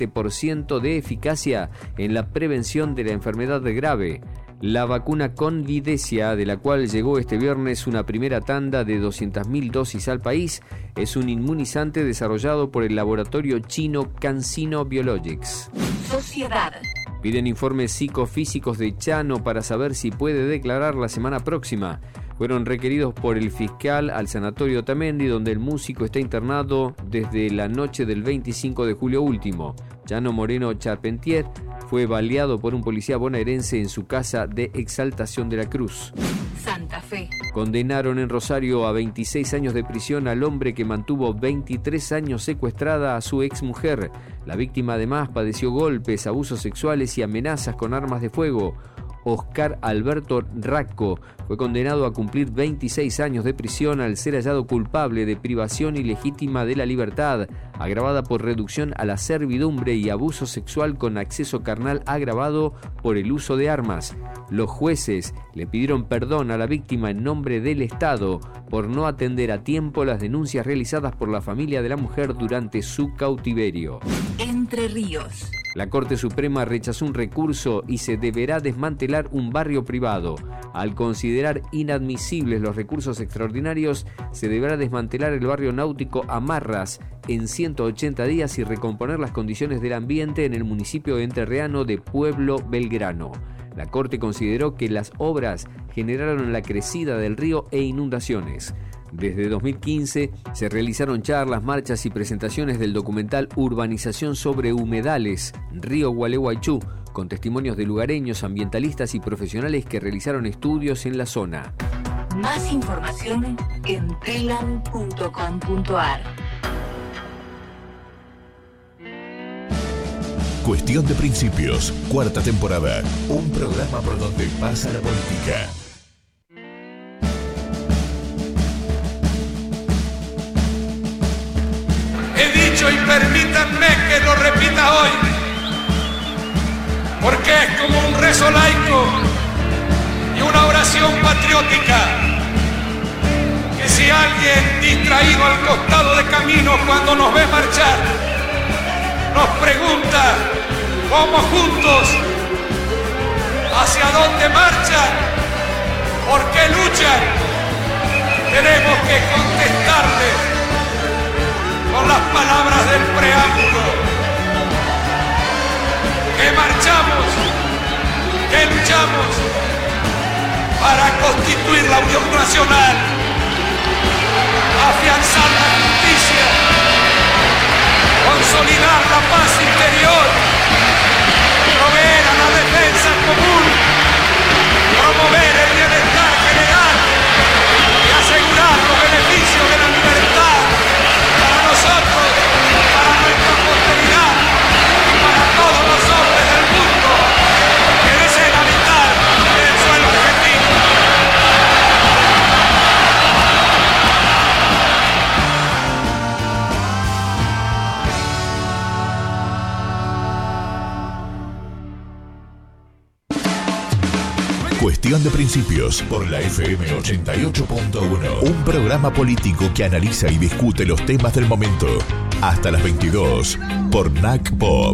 97% de eficacia en la prevención de la enfermedad grave. La vacuna Convidecia, de la cual llegó este viernes una primera tanda de 200.000 dosis al país, es un inmunizante desarrollado por el laboratorio chino CanSino Biologics. Sociedad. Piden informes psicofísicos de Chano para saber si puede declarar la semana próxima. Fueron requeridos por el fiscal al sanatorio Otamendi, donde el músico está internado desde la noche del 25 de julio último. Chano Moreno Charpentier fue baleado por un policía bonaerense en su casa de Exaltación de la Cruz. Santa Fe. Condenaron en Rosario a 26 años de prisión al hombre que mantuvo 23 años secuestrada a su exmujer. La víctima además padeció golpes, abusos sexuales y amenazas con armas de fuego. Oscar Alberto Racco fue condenado a cumplir 26 años de prisión al ser hallado culpable de privación ilegítima de la libertad, agravada por reducción a la servidumbre y abuso sexual con acceso carnal agravado por el uso de armas. Los jueces le pidieron perdón a la víctima en nombre del Estado por no atender a tiempo las denuncias realizadas por la familia de la mujer durante su cautiverio. Entre Ríos. La Corte Suprema rechazó un recurso y se deberá desmantelar un barrio privado. Al considerar inadmisibles los recursos extraordinarios, se deberá desmantelar el barrio náutico Amarras en 180 días y recomponer las condiciones del ambiente en el municipio entrerriano de Pueblo Belgrano. La Corte consideró que las obras generaron la crecida del río e inundaciones. Desde 2015 se realizaron charlas, marchas y presentaciones del documental Urbanización sobre Humedales, Río Gualeguaychú, con testimonios de lugareños, ambientalistas y profesionales que realizaron estudios en la zona. Más información en telam.com.ar. Cuestión de Principios, 4ª temporada. Un programa por donde pasa la política. Y permítanme que lo repita hoy, porque es como un rezo laico y una oración patriótica, que si alguien distraído al costado de camino cuando nos ve marchar nos pregunta cómo juntos, hacia dónde marchan, por qué luchan, tenemos que contestarles con las palabras del preámbulo, que marchamos, que luchamos para constituir la Unión Nacional, afianzar la justicia, consolidar la paz interior, proveer a la defensa común, promover el bienestar general y asegurar los beneficios de la libertad para nosotros, para nuestra posteridad y para todos los hombres del mundo que deseen habitar en el suelo argentino. Cuestión de Principios por la FM 88.1. Un programa político que analiza y discute los temas del momento. Hasta las 22 por NAC Pop.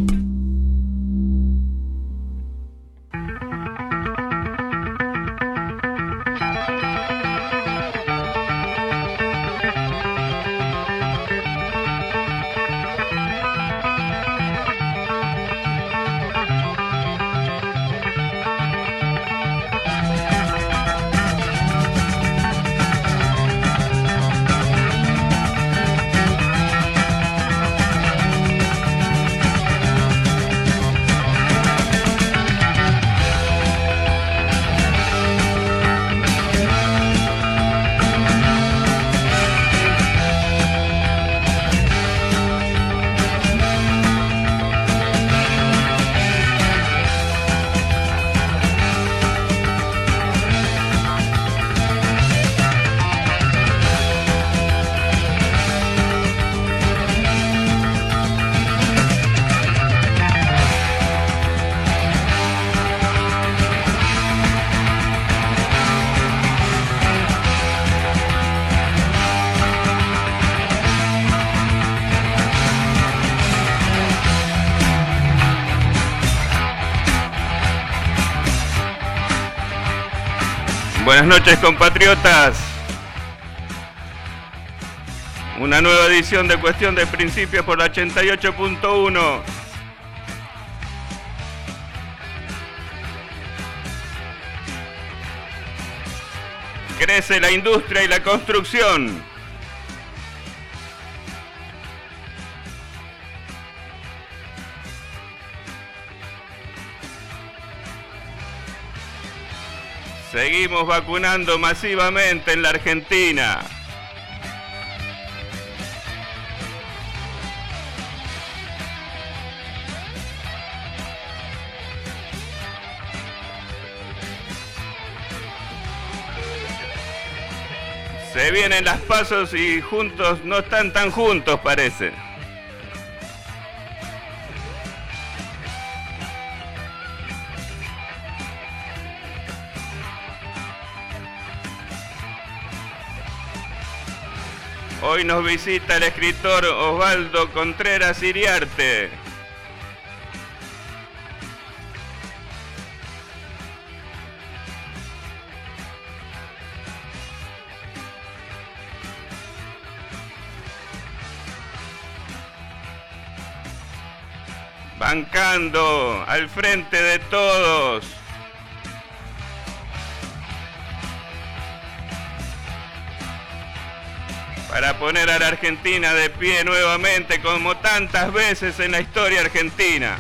Buenas noches, compatriotas. Una nueva edición de Cuestión de Principios por la 88.1. Crece la industria y la construcción. Seguimos vacunando masivamente en la Argentina. Se vienen las pasos y juntos no están tan juntos, parece. Hoy nos visita el escritor Osvaldo Contreras Iriarte. Bancando al frente de todos. Para poner a la Argentina de pie nuevamente como tantas veces en la historia argentina.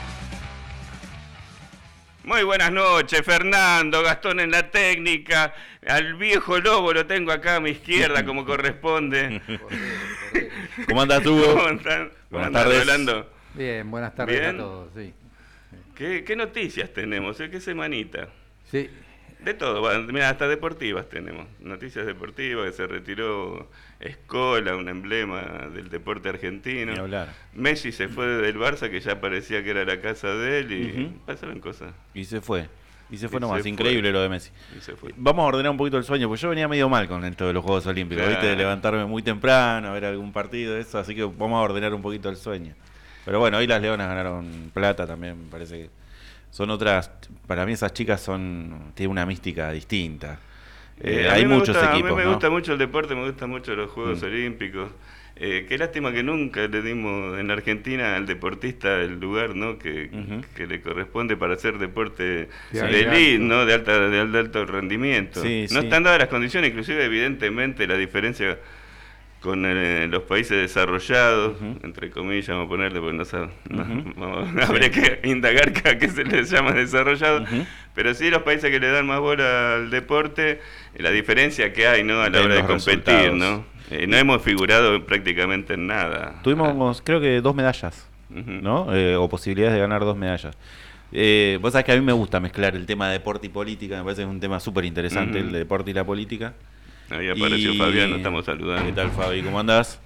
Muy buenas noches, Fernando, Gastón en la técnica, al viejo Lobo lo tengo acá a mi izquierda como corresponde. ¿Cómo andas, Hugo? ¿Cómo están? Buenas tardes. Rolando? Bien, buenas tardes ¿Bien? a todos, sí. ¿Qué noticias tenemos? ¿Qué semanita? Sí, De todo, mira, hasta deportivas tenemos. Noticias deportivas, que se retiró Scola, un emblema del deporte argentino. Ni hablar. Messi se fue del Barça, que ya parecía que era la casa de él, y pasaron cosas. Y se fue. Y se fue Y nomás. se Increíble fue. lo de Messi. Y se fue. Vamos a ordenar un poquito el sueño, porque yo venía medio mal con esto de los Juegos Olímpicos. Claro. ¿Viste? De levantarme muy temprano, a ver algún partido de eso. Así que vamos a ordenar un poquito el sueño. Pero bueno, hoy las Leonas ganaron plata también. Me parece que son otras. Para mí, esas chicas tienen una mística distinta. A Hay mí me muchos gusta, equipos. A mí me ¿no? gusta mucho el deporte, me gustan mucho los Juegos Olímpicos. Qué lástima que nunca le dimos en Argentina al deportista el lugar, ¿no? que le corresponde para hacer deporte Sí, de elite, alto. ¿no? De alto rendimiento. Sí, No sí. están dadas las condiciones, inclusive evidentemente la diferencia con los países desarrollados, entre comillas, vamos a ponerle, porque no sabe, habría que indagar a qué se les llama desarrollados, pero sí los países que le dan más bola al deporte, la diferencia que hay, ¿no? A la En hora de los competir, resultados. ¿no? No hemos figurado prácticamente en nada. Tuvimos, creo que 2 medallas, ¿no? O posibilidades de ganar 2 medallas. Vos sabés que a mí me gusta mezclar el tema de deporte y política, me parece que es un tema súper interesante el de deporte y la política. Ahí apareció Fabián, nos estamos saludando. ¿Qué tal, Fabi? ¿Cómo andás?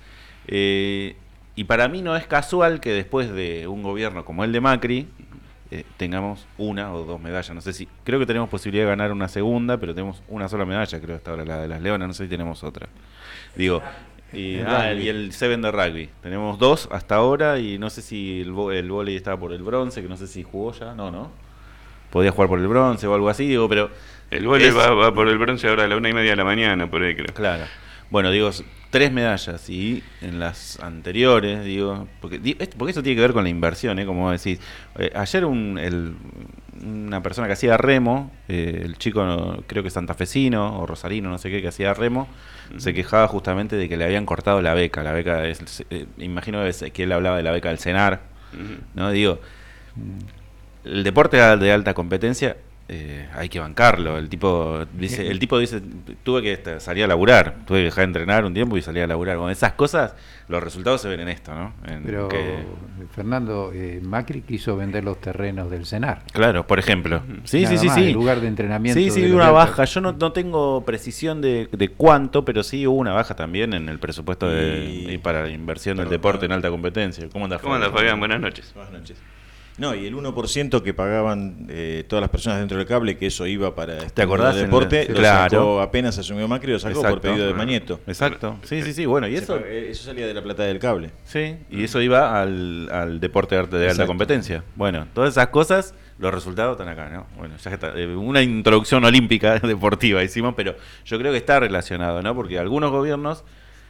Y para mí no es casual que después de un gobierno como el de Macri tengamos 1 o 2 medallas. No sé si, creo que tenemos posibilidad de ganar una segunda, pero tenemos una sola medalla, creo hasta ahora, la de las Leonas, no sé si tenemos otra. Digo, y el Seven de rugby. Tenemos 2 hasta ahora y no sé si el vóley estaba por el bronce, que no sé si jugó ya, no. Podía jugar por el bronce o algo así, digo, pero... El vóley va por el bronce ahora a la 1:30 de la mañana, por ahí creo. Claro. Bueno, digo, 3 medallas y en las anteriores, digo, porque eso tiene que ver con la inversión, como decís. Ayer una persona que hacía remo, el chico creo que santafesino o rosarino, no sé qué, que hacía remo, se quejaba justamente de que le habían cortado la beca. La beca imagino que él hablaba de la beca del CENAR, ¿no? Digo, el deporte de alta competencia hay que bancarlo. El tipo dice, tuve que salir a laburar, tuve que dejar de entrenar un tiempo y salir a laburar. Con esas cosas, los resultados se ven en esto, ¿no? pero Fernando, Macri quiso vender los terrenos del CENAR. Claro, por ejemplo. Sí, Nada sí, más, sí. el lugar de entrenamiento. Sí, de los una atletas. baja. Yo no tengo precisión de cuánto, pero sí hubo una baja también en el presupuesto para la inversión del deporte en alta competencia. ¿Cómo andas, ¿Cómo andas, Fabián? Buenas noches. Buenas noches. No, y el 1% que pagaban todas las personas dentro del cable, que eso iba para ¿Te acordás? el deporte, lo Claro. sacó, apenas asumió Macri, lo sacó Exacto. por pedido de Mañeto. Exacto. Sí, bueno, y eso... Eso salía de la plata del cable. Sí, y eso iba al deporte de alta Exacto. competencia. Bueno, todas esas cosas, los resultados están acá, ¿no? Bueno, ya está. Una introducción olímpica deportiva hicimos, pero yo creo que está relacionado, ¿no? Porque algunos gobiernos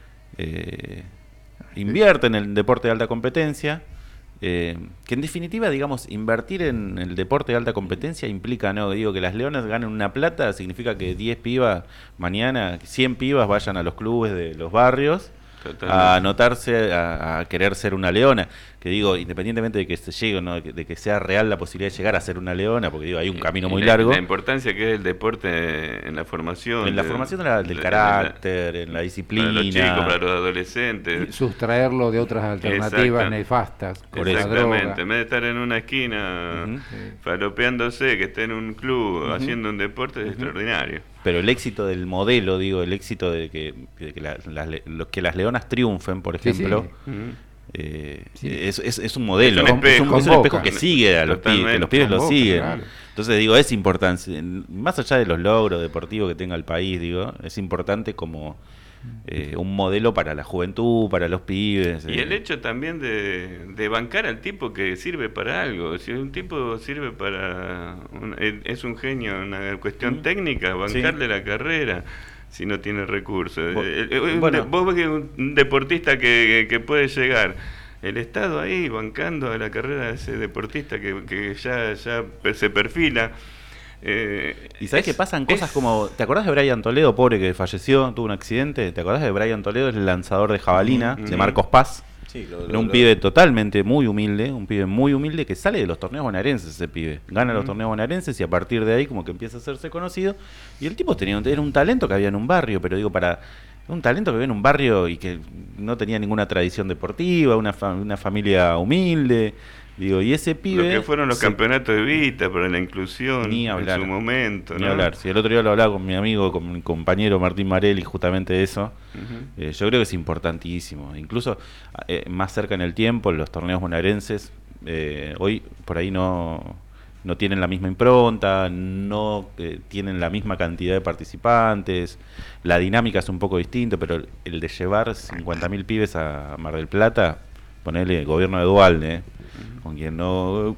invierten en el deporte de alta competencia, que en definitiva, digamos, invertir en el deporte de alta competencia implica, ¿no? Digo, que las Leonas ganen una plata, significa que 10 pibas mañana, 100 pibas vayan a los clubes de los barrios a anotarse a querer ser una leona, que digo, independientemente de que se llegue o no, de que sea real la posibilidad de llegar a ser una leona, porque digo, hay un camino muy largo. La importancia que es el deporte en la formación. En la formación del carácter, en la disciplina. Para los chicos, para los adolescentes. Y sustraerlo de otras alternativas nefastas. Por exactamente, en vez de estar en una esquina falopeándose, que esté en un club haciendo un deporte, es extraordinario. Pero el éxito del modelo, digo, el éxito de que las leonas triunfen, por ejemplo, es un modelo, es un espejo que sigue a los pibes, que los pibes lo siguen. Claro. Entonces, digo, es importante, más allá de los logros deportivos que tenga el país, digo, es importante como un modelo para la juventud, para los pibes. Y el hecho también de bancar al tipo que sirve para algo. Si un tipo sirve para... es un genio en una cuestión técnica, bancarle la carrera si no tiene recursos. Bueno, vos ves que un deportista que puede llegar, el Estado ahí bancando a la carrera de ese deportista que ya se perfila. Y sabés que pasan cosas como, ¿te acordás de Brian Toledo, pobre que falleció, tuvo un accidente? ¿Te acordás de Brian Toledo, el lanzador de jabalina, de Marcos Paz? Sí, era un pibe totalmente muy humilde, un pibe muy humilde que sale de los torneos bonaerenses, ese pibe. Gana los torneos bonaerenses y a partir de ahí como que empieza a hacerse conocido. Y el tipo era un talento que había en un barrio, pero digo, un talento que había en un barrio y que no tenía ninguna tradición deportiva, una familia humilde. Digo, y ese pibe... Lo que fueron los campeonatos de Vita para la inclusión en su momento, ni hablar. Si el otro día lo hablaba con mi amigo, con mi compañero Martín Marelli, justamente de eso. Yo creo que es importantísimo. Incluso más cerca en el tiempo, los torneos bonaerenses, hoy por ahí no tienen la misma impronta, no tienen la misma cantidad de participantes, la dinámica es un poco distinta, pero el de llevar 50.000 pibes a Mar del Plata, ponerle gobierno de Duhalde, con quien yo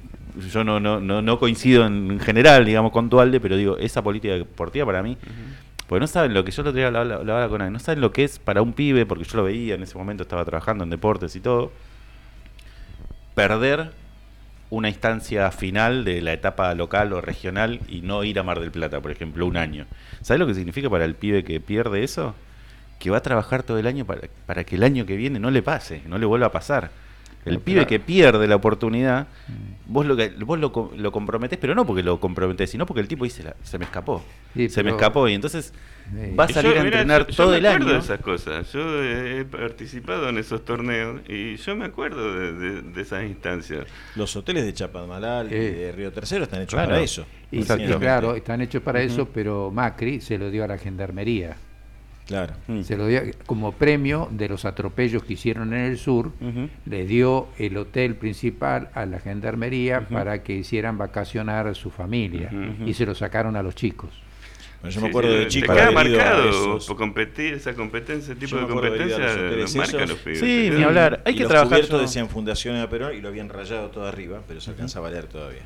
no coincido en general, digamos, con Duhalde, pero digo, esa política deportiva para mí, porque no saben lo que yo lo otro día hablaba con alguien, no saben lo que es para un pibe, porque yo lo veía, en ese momento estaba trabajando en deportes y todo, perder una instancia final de la etapa local o regional y no ir a Mar del Plata, por ejemplo, un año. ¿Sabes lo que significa para el pibe que pierde eso? Que va a trabajar todo el año para que el año que viene no le pase, no le vuelva a pasar. El pibe que pierde la oportunidad, vos lo comprometés, pero no porque lo comprometés, sino porque el tipo dice, se me escapó. Sí, se me escapó y entonces va a salir a entrenar todo el año. Yo me acuerdo de esas cosas. Yo he participado en esos torneos y yo me acuerdo de esas instancias. Los hoteles de Chapadmalal y de Río Tercero están hechos para eso. Y claro, están hechos para eso, pero Macri se lo dio a la Gendarmería. Claro. Se lo dio como premio de los atropellos que hicieron en el sur, le dio el hotel principal a la Gendarmería para que hicieran vacacionar a su familia y se lo sacaron a los chicos. Bueno, yo me acuerdo de chico. Te queda marcado por competir, esa competencia, ese tipo de competencia los marca a los pibes. Sí, ni hablar. Hay que trabajar. Los cubiertos decían Fundación de Perón y lo habían rayado todo arriba, pero se alcanza a valer todavía.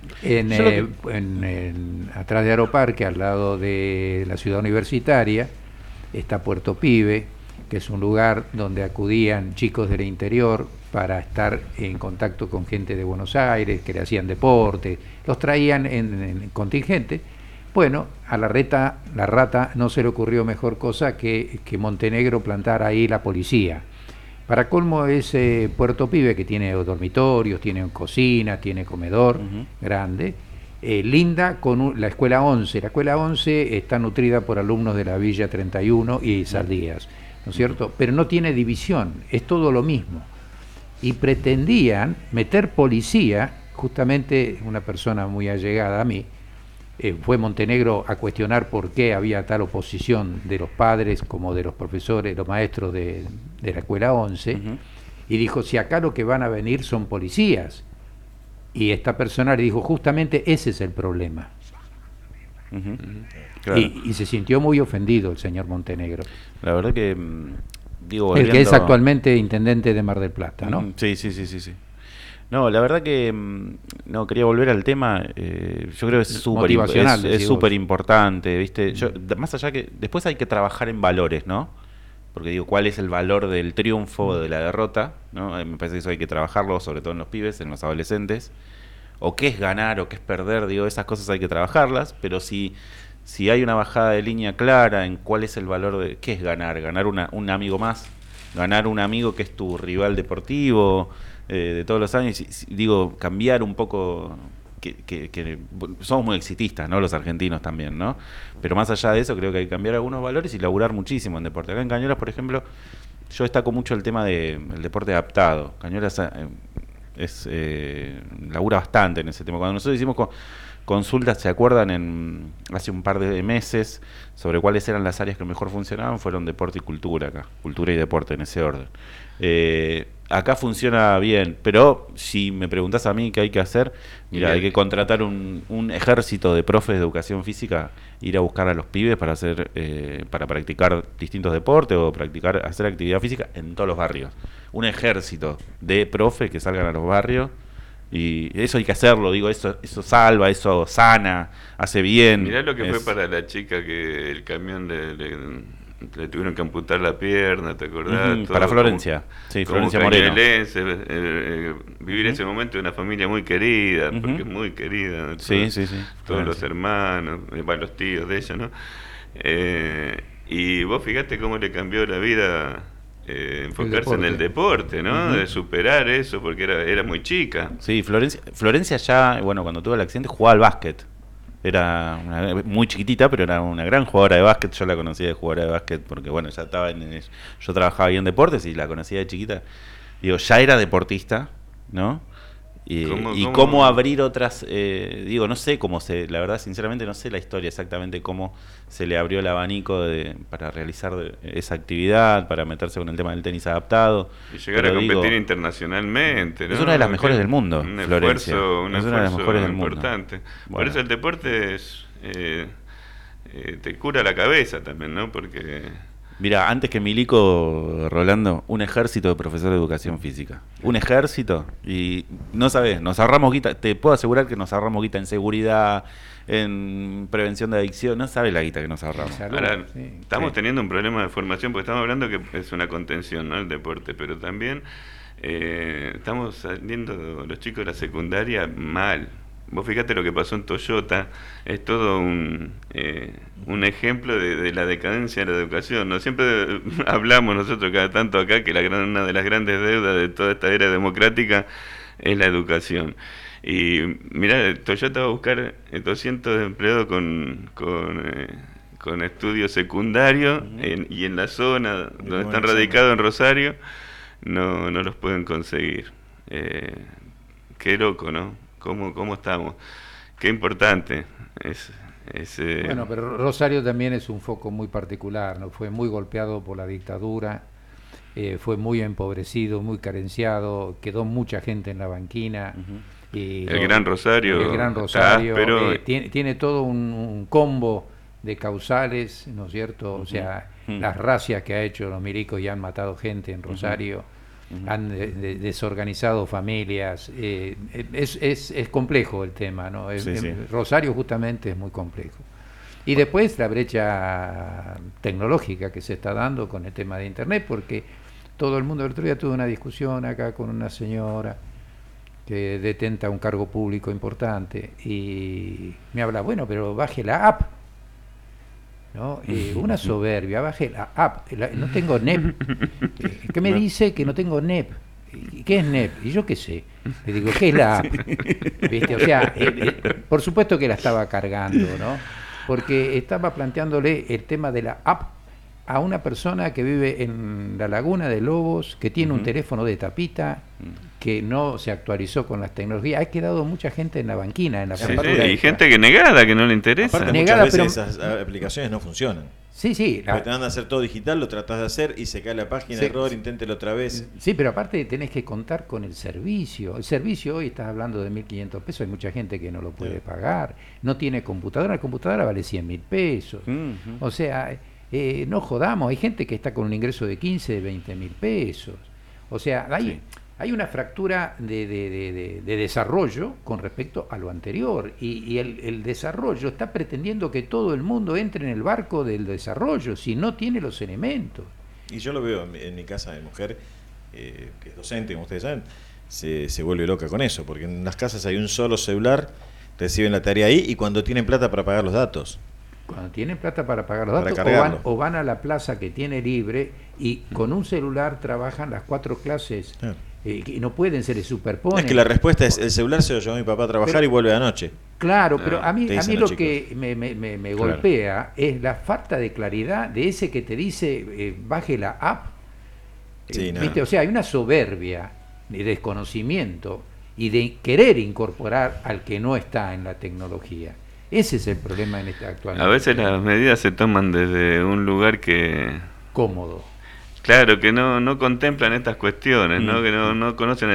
Atrás de Aeroparque, al lado de la ciudad universitaria, está Puerto Pibe, que es un lugar donde acudían chicos del interior para estar en contacto con gente de Buenos Aires, que le hacían deporte, los traían en contingente. Bueno, a la rata no se le ocurrió mejor cosa que Montenegro plantara ahí la policía. Para colmo ese Puerto Pibe, que tiene dormitorios, tiene cocina, tiene comedor grande, linda con la Escuela 11. La Escuela 11 está nutrida por alumnos de la Villa 31 y Saldías, ¿no es cierto? Pero no tiene división, es todo lo mismo. Y pretendían meter policía, justamente una persona muy allegada a mí, fue Montenegro a cuestionar por qué había tal oposición de los padres como de los profesores, los maestros de la Escuela 11, y dijo, si acá lo que van a venir son policías. Y esta persona le dijo, justamente ese es el problema. Claro. Y se sintió muy ofendido el señor Montenegro. La verdad que, digo, El que es volviendo- actualmente intendente de Mar del Plata, ¿no? Sí. No, la verdad que no quería volver al tema. Yo creo que es súper Motivacional, es decís súper vos. importante, ¿viste? Más allá que después hay que trabajar en valores, ¿no? Porque digo, ¿cuál es el valor del triunfo o de la derrota? ¿No? Me parece que eso hay que trabajarlo, sobre todo en los pibes, en los adolescentes. O qué es ganar o qué es perder, digo, esas cosas hay que trabajarlas, pero si hay una bajada de línea clara en cuál es el valor de qué es ganar, un amigo más, ganar un amigo que es tu rival deportivo de todos los años, digo, cambiar un poco, que somos muy exitistas, ¿no? Los argentinos también, ¿no? Pero más allá de eso, creo que hay que cambiar algunos valores y laburar muchísimo en deporte. Acá en Cañuelas, por ejemplo, yo destaco mucho el tema del deporte adaptado. Cañuelas labura bastante en ese tema. Cuando nosotros hicimos consultas, ¿se acuerdan? Hace un par de meses sobre cuáles eran las áreas que mejor funcionaban, fueron deporte y cultura acá, cultura y deporte en ese orden. Acá funciona bien, pero si me preguntás a mí qué hay que hacer, mira, hay que contratar un ejército de profes de educación física, ir a buscar a los pibes para para practicar distintos deportes o hacer actividad física en todos los barrios. Un ejército de profes que salgan a los barrios. Y eso hay que hacerlo, digo, eso salva, eso sana, hace bien. Mirá lo que fue para la chica que el camión le tuvieron que amputar la pierna, ¿te acordás? Para Florencia, sí, Florencia Moreno. Vivir ese momento de una familia muy querida, porque es muy querida. Sí. Todos los hermanos, los tíos de ella, ¿no? Y vos fíjate cómo le cambió la vida enfocarse en el deporte, ¿no? De superar eso, porque era muy chica. Sí, Florencia ya, bueno, cuando tuvo el accidente jugaba al básquet. Era muy chiquitita, pero era una gran jugadora de básquet. Yo la conocía de jugadora de básquet porque, bueno, ya estaba yo trabajaba ahí en deportes y la conocía de chiquita. Digo, ya era deportista, ¿no? Y cómo abrir otras, digo, no sé la verdad, sinceramente no sé la historia exactamente cómo se le abrió el abanico para realizar esa actividad, para meterse con el tema del tenis adaptado. Y llegar a competir internacionalmente, ¿no? Es una de las mejores del mundo, Florencia. Un es una de las mejores del importante. mundo. Por Bueno. eso el deporte te cura la cabeza también, ¿no? Porque... Mira, antes que Milico, Rolando, un ejército de profesores de educación física. Un ejército y no sabes, nos ahorramos guita. Te puedo asegurar que nos ahorramos guita en seguridad, en prevención de adicción. No sabes la guita que nos ahorramos. Ahora, estamos teniendo un problema de formación porque estamos hablando que es una contención, ¿no? El deporte, pero también estamos saliendo los chicos de la secundaria mal. Vos fíjate lo que pasó en Toyota, es todo un ejemplo de la decadencia de la educación, ¿no? Siempre hablamos nosotros cada tanto acá que una de las grandes deudas de toda esta era democrática es la educación. Y mirá, Toyota va a buscar 200 empleados con estudios secundarios y en la zona donde están radicados en Rosario no los pueden conseguir. Qué loco, ¿no? ¿Cómo estamos? Qué importante es Bueno, pero Rosario también es un foco muy particular, ¿no? Fue muy golpeado por la dictadura, fue muy empobrecido, muy carenciado, quedó mucha gente en la banquina. Y el Gran Rosario, pero tiene todo un combo de causales, ¿no es cierto? O sea, las racias que ha hecho los milicos y han matado gente en Rosario. Han desorganizado familias, es complejo el tema, ¿no? Rosario justamente es muy complejo. Y después la brecha tecnológica que se está dando con el tema de internet, porque todo el mundo, el otro día tuve una discusión acá con una señora que detenta un cargo público importante y me habla, bueno, pero baje la app, ¿no? Una soberbia, baje la app, no tengo NEP. ¿Qué me dice que no tengo NEP? ¿Qué es NEP? Y yo qué sé. Le digo, ¿qué es la app? ¿Viste? O sea, por supuesto que la estaba cargando, ¿no? Porque estaba planteándole el tema de la app a una persona que vive en la Laguna de Lobos, que tiene un teléfono de tapita, que no se actualizó con las tecnologías. Ha quedado mucha gente en la banquina, en la factura. Y gente que negada, que no le interesa. Aparte, Negada, muchas veces esas aplicaciones no funcionan. Sí. Porque te van a hacer todo digital, lo tratás de hacer y se cae la página, error, inténtelo otra vez. Sí, pero aparte tenés que contar con el servicio. El servicio hoy estás hablando de 1.500 pesos, hay mucha gente que no lo puede pagar, no tiene computadora, la computadora vale 100.000 pesos. O sea, no jodamos, hay gente que está con un ingreso de 15, de 20.000 pesos. O sea, hay una fractura de desarrollo con respecto a lo anterior, y el desarrollo está pretendiendo que todo el mundo entre en el barco del desarrollo si no tiene los elementos. Y yo lo veo en mi casa de mujer, que es docente, como ustedes saben, se vuelve loca con eso, porque en las casas hay un solo celular, reciben la tarea ahí, y cuando tienen plata para pagar los datos. Cuando tienen plata para pagar los datos, o van a la plaza que tiene libre y con un celular trabajan las 4 clases. Claro. Que no pueden, se les superponen. Es que la respuesta es: el celular se lo llevó mi papá a trabajar y vuelve anoche. Claro, pero a mí lo chicos. que me golpea es la falta de claridad de ese que te dice baje la app. ¿Viste? O sea, hay una soberbia de desconocimiento y de querer incorporar al que no está en la tecnología. Ese es el problema en este actual. A veces las medidas se toman desde un lugar que... cómodo. Claro, que no contemplan estas cuestiones, ¿no? Que no conocen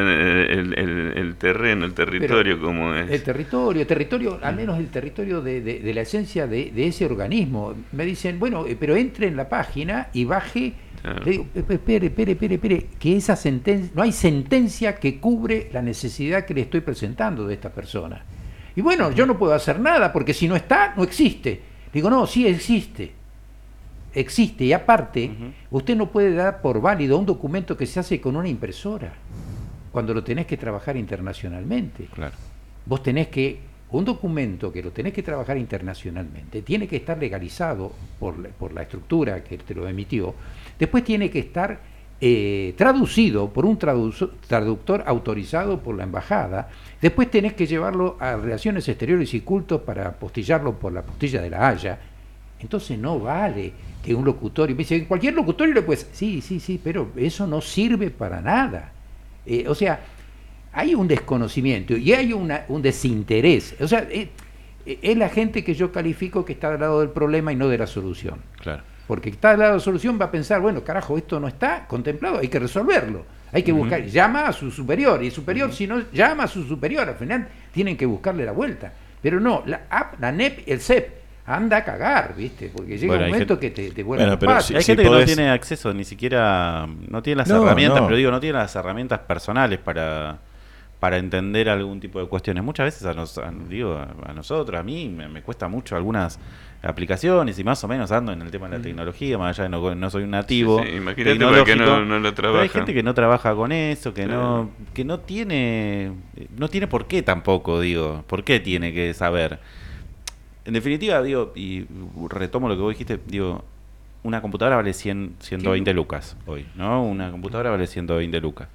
el terreno, el territorio. Pero como es. El territorio, al menos el territorio de la esencia de ese organismo. Me dicen, bueno, pero entre en la página y baje. Claro. Le digo, espere, que esa sentencia, no hay sentencia que cubre la necesidad que le estoy presentando de esta persona. Y bueno, yo no puedo hacer nada, porque si no está, no existe. Digo, no, sí existe. Existe, y aparte, usted no puede dar por válido un documento que se hace con una impresora, cuando lo tenés que trabajar internacionalmente. Claro. Vos tenés que, un documento que lo tenés que trabajar internacionalmente, tiene que estar legalizado por la estructura que te lo emitió, después tiene que estar traducido por un traductor autorizado por la embajada, después tenés que llevarlo a Relaciones Exteriores y Cultos para apostillarlo por la postilla de la Haya. Entonces no vale que un locutorio, me dice, cualquier locutorio le puede, sí, pero eso no sirve para nada. O sea, hay un desconocimiento y hay un desinterés. O sea, es la gente que yo califico que está al lado del problema y no de la solución. Claro. Porque está al lado de la solución va a pensar, bueno, carajo, esto no está contemplado, hay que resolverlo. Hay que buscar, llama a su superior, y el superior, si no llama a su superior, al final tienen que buscarle la vuelta. Pero no, la AP, la NEP, el CEP, anda a cagar, ¿viste? Porque llega un momento que te vuelve a pero hay gente que no tiene acceso, ni siquiera, no tiene las herramientas, pero digo, no tiene las herramientas personales para entender algún tipo de cuestiones. Muchas veces a nosotros, a mí me cuesta mucho algunas aplicaciones y más o menos ando en el tema de la tecnología, más allá de no soy un nativo. Imagínate porque no lo trabaja. Pero hay gente que no trabaja con eso, que no tiene por qué tampoco, por qué tiene que saber. En definitiva, y retomo lo que vos dijiste, una computadora vale 120 lucas hoy, ¿no? Una computadora vale 120 lucas.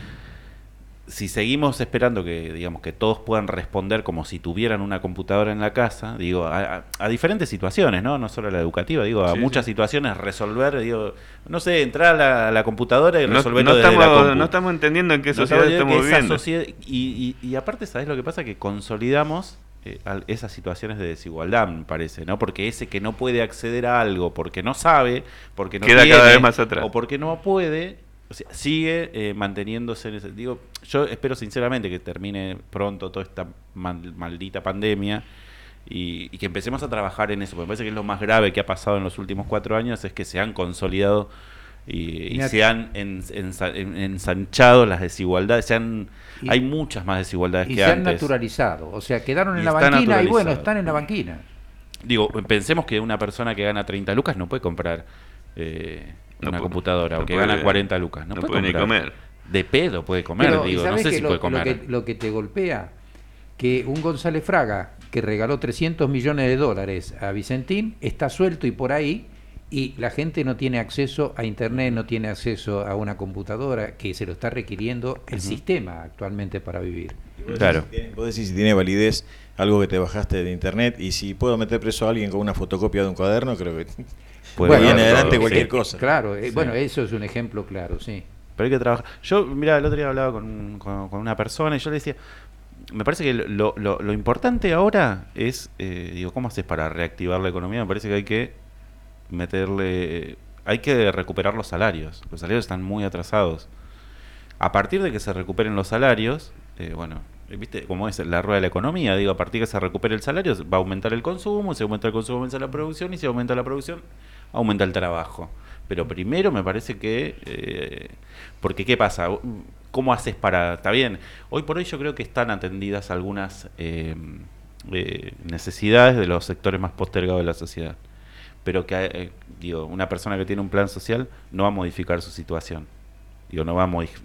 Si seguimos esperando que todos puedan responder como si tuvieran una computadora en la casa, a diferentes situaciones, no solo a la educativa, a muchas situaciones resolver, entrar a la computadora y resolverlo desde la compu. No estamos entendiendo en qué sociedad estamos viviendo. Y aparte, ¿sabés lo que pasa? Que consolidamos esas situaciones de desigualdad, me parece, ¿no? Porque ese que no puede acceder a algo porque no sabe, porque no queda tiene, cada vez más atrás, o porque no puede, sigue manteniéndose en ese. Yo espero sinceramente que termine pronto toda esta maldita pandemia y que empecemos a trabajar en eso, porque me parece que es lo más grave que ha pasado en los últimos 4 años, es que se han consolidado y se han ensanchado las desigualdades, hay muchas más desigualdades que antes. Y se han naturalizado, o sea, quedaron en la banquina y bueno, están en la banquina. Pensemos que una persona que gana 30 lucas no puede comprar una computadora, o que gana 40 lucas. No puede ni comer. De pedo puede comer, no sé si puede comer. Lo que te golpea, que un González Fraga, que regaló $300 millones a Vicentín, está suelto y por ahí, y la gente no tiene acceso a internet, no tiene acceso a una computadora que se lo está requiriendo el sistema actualmente para vivir. Claro. Vos decís si tiene validez algo que te bajaste de internet, y si puedo meter preso a alguien con una fotocopia de un cuaderno, creo que Puede ir en haber adelante todo, cualquier sí. cosa. Claro, Sí. bueno, eso es un ejemplo claro, sí. Pero hay que trabajar. Yo, mira, el otro día hablaba con una persona y yo le decía, me parece que lo importante ahora es, digo, ¿cómo haces para reactivar la economía? Me parece que hay que recuperar los salarios. Los salarios están muy atrasados. A partir de que se recuperen los salarios, bueno, ¿viste cómo es la rueda de la economía? Digo, a partir de que se recupere el salario, va a aumentar el consumo, si aumenta el consumo, aumenta la producción, y si aumenta la producción, aumenta el trabajo. Pero primero me parece que... porque ¿qué pasa? ¿Cómo haces para...? Está bien, hoy por hoy yo creo que están atendidas algunas necesidades de los sectores más postergados de la sociedad. Pero que, digo, una persona que tiene un plan social no va a modificar su situación. Digo, no va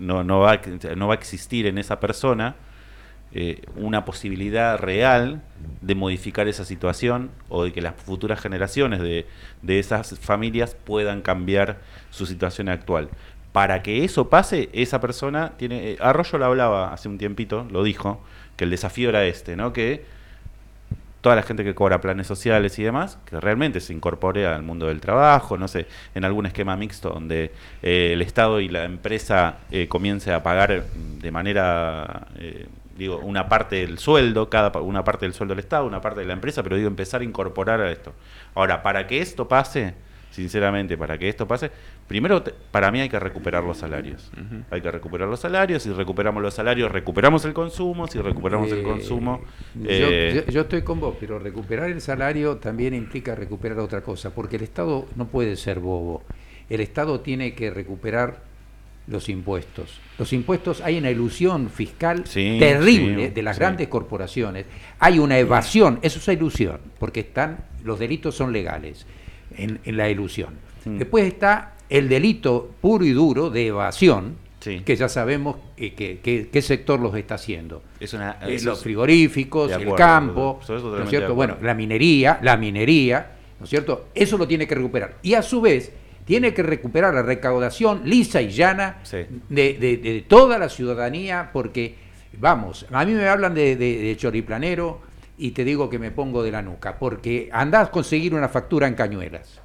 a existir en esa persona una posibilidad real de modificar esa situación, o de que las futuras generaciones de esas familias puedan cambiar su situación actual. Para que eso pase, esa persona tiene... Arroyo lo hablaba hace un tiempito, lo dijo, que el desafío era ¿no? Que toda la gente que cobra planes sociales y demás, que realmente se incorpore al mundo del trabajo, no sé, en algún esquema mixto donde el Estado y la empresa comience a pagar de manera... digo, una parte del sueldo, una parte del sueldo del Estado, una parte de la empresa, pero digo, empezar a incorporar a esto. Ahora, para que esto pase, sinceramente, primero, para mí hay que recuperar los salarios. Hay que recuperar los salarios. Si recuperamos los salarios, recuperamos el consumo. Si recuperamos el consumo... Yo estoy con vos, pero recuperar el salario también implica recuperar otra cosa, porque el Estado no puede ser bobo. El Estado tiene que recuperar los impuestos. Los impuestos, hay una ilusión fiscal terrible de las grandes corporaciones. Hay una evasión, eso es ilusión, porque los delitos son legales en la ilusión. Después está el delito puro y duro de evasión, que ya sabemos qué sector los está haciendo. Los frigoríficos, el campo, ¿no es cierto? Bueno, la minería, ¿no es cierto? Eso lo tiene que recuperar. Y a su vez tiene que recuperar la recaudación lisa y llana de toda la ciudadanía, porque, vamos, a mí me hablan de choriplanero y te digo que me pongo de la nuca, porque andás a conseguir una factura en Cañuelas.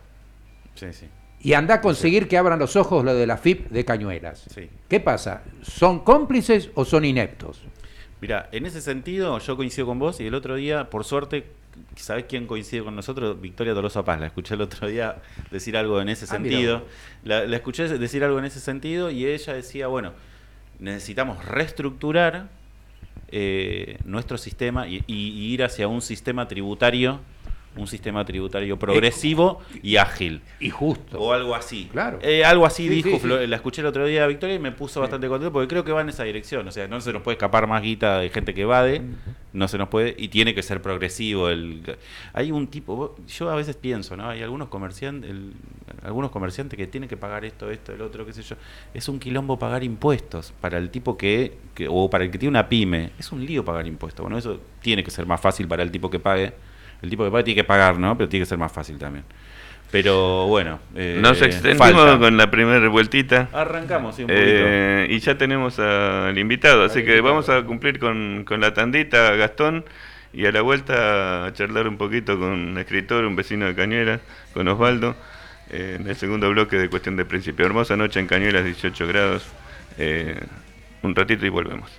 Y andá a conseguir que abran los ojos lo de la FIP de Cañuelas. ¿Qué pasa? ¿Son cómplices o son ineptos? Mira, en ese sentido yo coincido con vos, y el otro día, por suerte, ¿sabés quién coincide con nosotros? Victoria Tolosa Paz. La escuché el otro día decir algo en ese sentido. La escuché decir algo en ese sentido, y ella decía, bueno, necesitamos reestructurar nuestro sistema y ir hacia un sistema tributario progresivo y ágil. Y justo. O algo así. Claro. Algo así dijo. La escuché el otro día a Victoria y me puso bastante contento, porque creo que va en esa dirección. O sea, no se nos puede escapar más guita de gente que evade. No se nos puede. Y tiene que ser progresivo. Hay un tipo... Yo a veces pienso, ¿no? Hay algunos comerciantes que tienen que pagar esto, el otro, qué sé yo. Es un quilombo pagar impuestos para el tipo o para el que tiene una pyme. Es un lío pagar impuestos. Bueno, eso tiene que ser más fácil para el tipo que pague. El tipo que paga tiene que pagar, ¿no? Pero tiene que ser más fácil también. Pero bueno, nos extendimos con la primera vueltita. Arrancamos, sí, un poquito. Y ya tenemos al invitado, así que vamos a cumplir con la tandita, Gastón, y a la vuelta a charlar un poquito con un escritor, un vecino de Cañuelas, con Osvaldo, en el segundo bloque de Cuestión de Principio. Hermosa noche en Cañuelas, 18 grados. Un ratito y volvemos.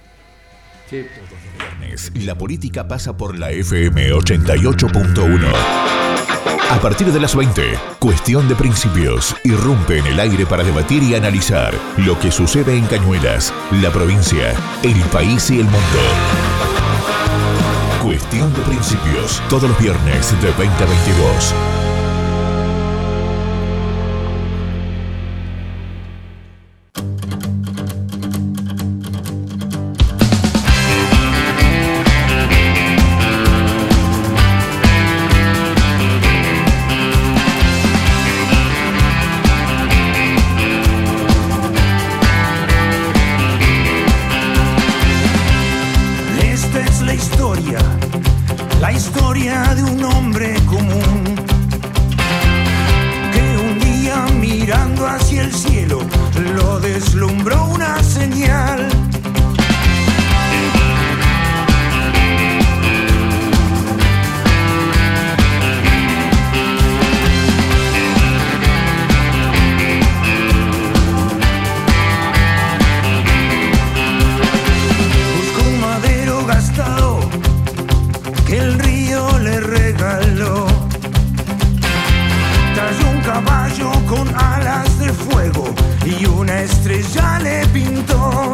La política pasa por la FM 88.1. A partir de las 20, Cuestión de Principios irrumpe en el aire para debatir y analizar lo que sucede en Cañuelas, la provincia, el país y el mundo. Cuestión de Principios, todos los viernes de 20 a 22. La historia de un hombre común que un mirando hacia el cielo, lo deslumbró una señal. Buscó un madero gastado que el río le regaló. Talló un caballo con alas de fuego y una estrella le pintó.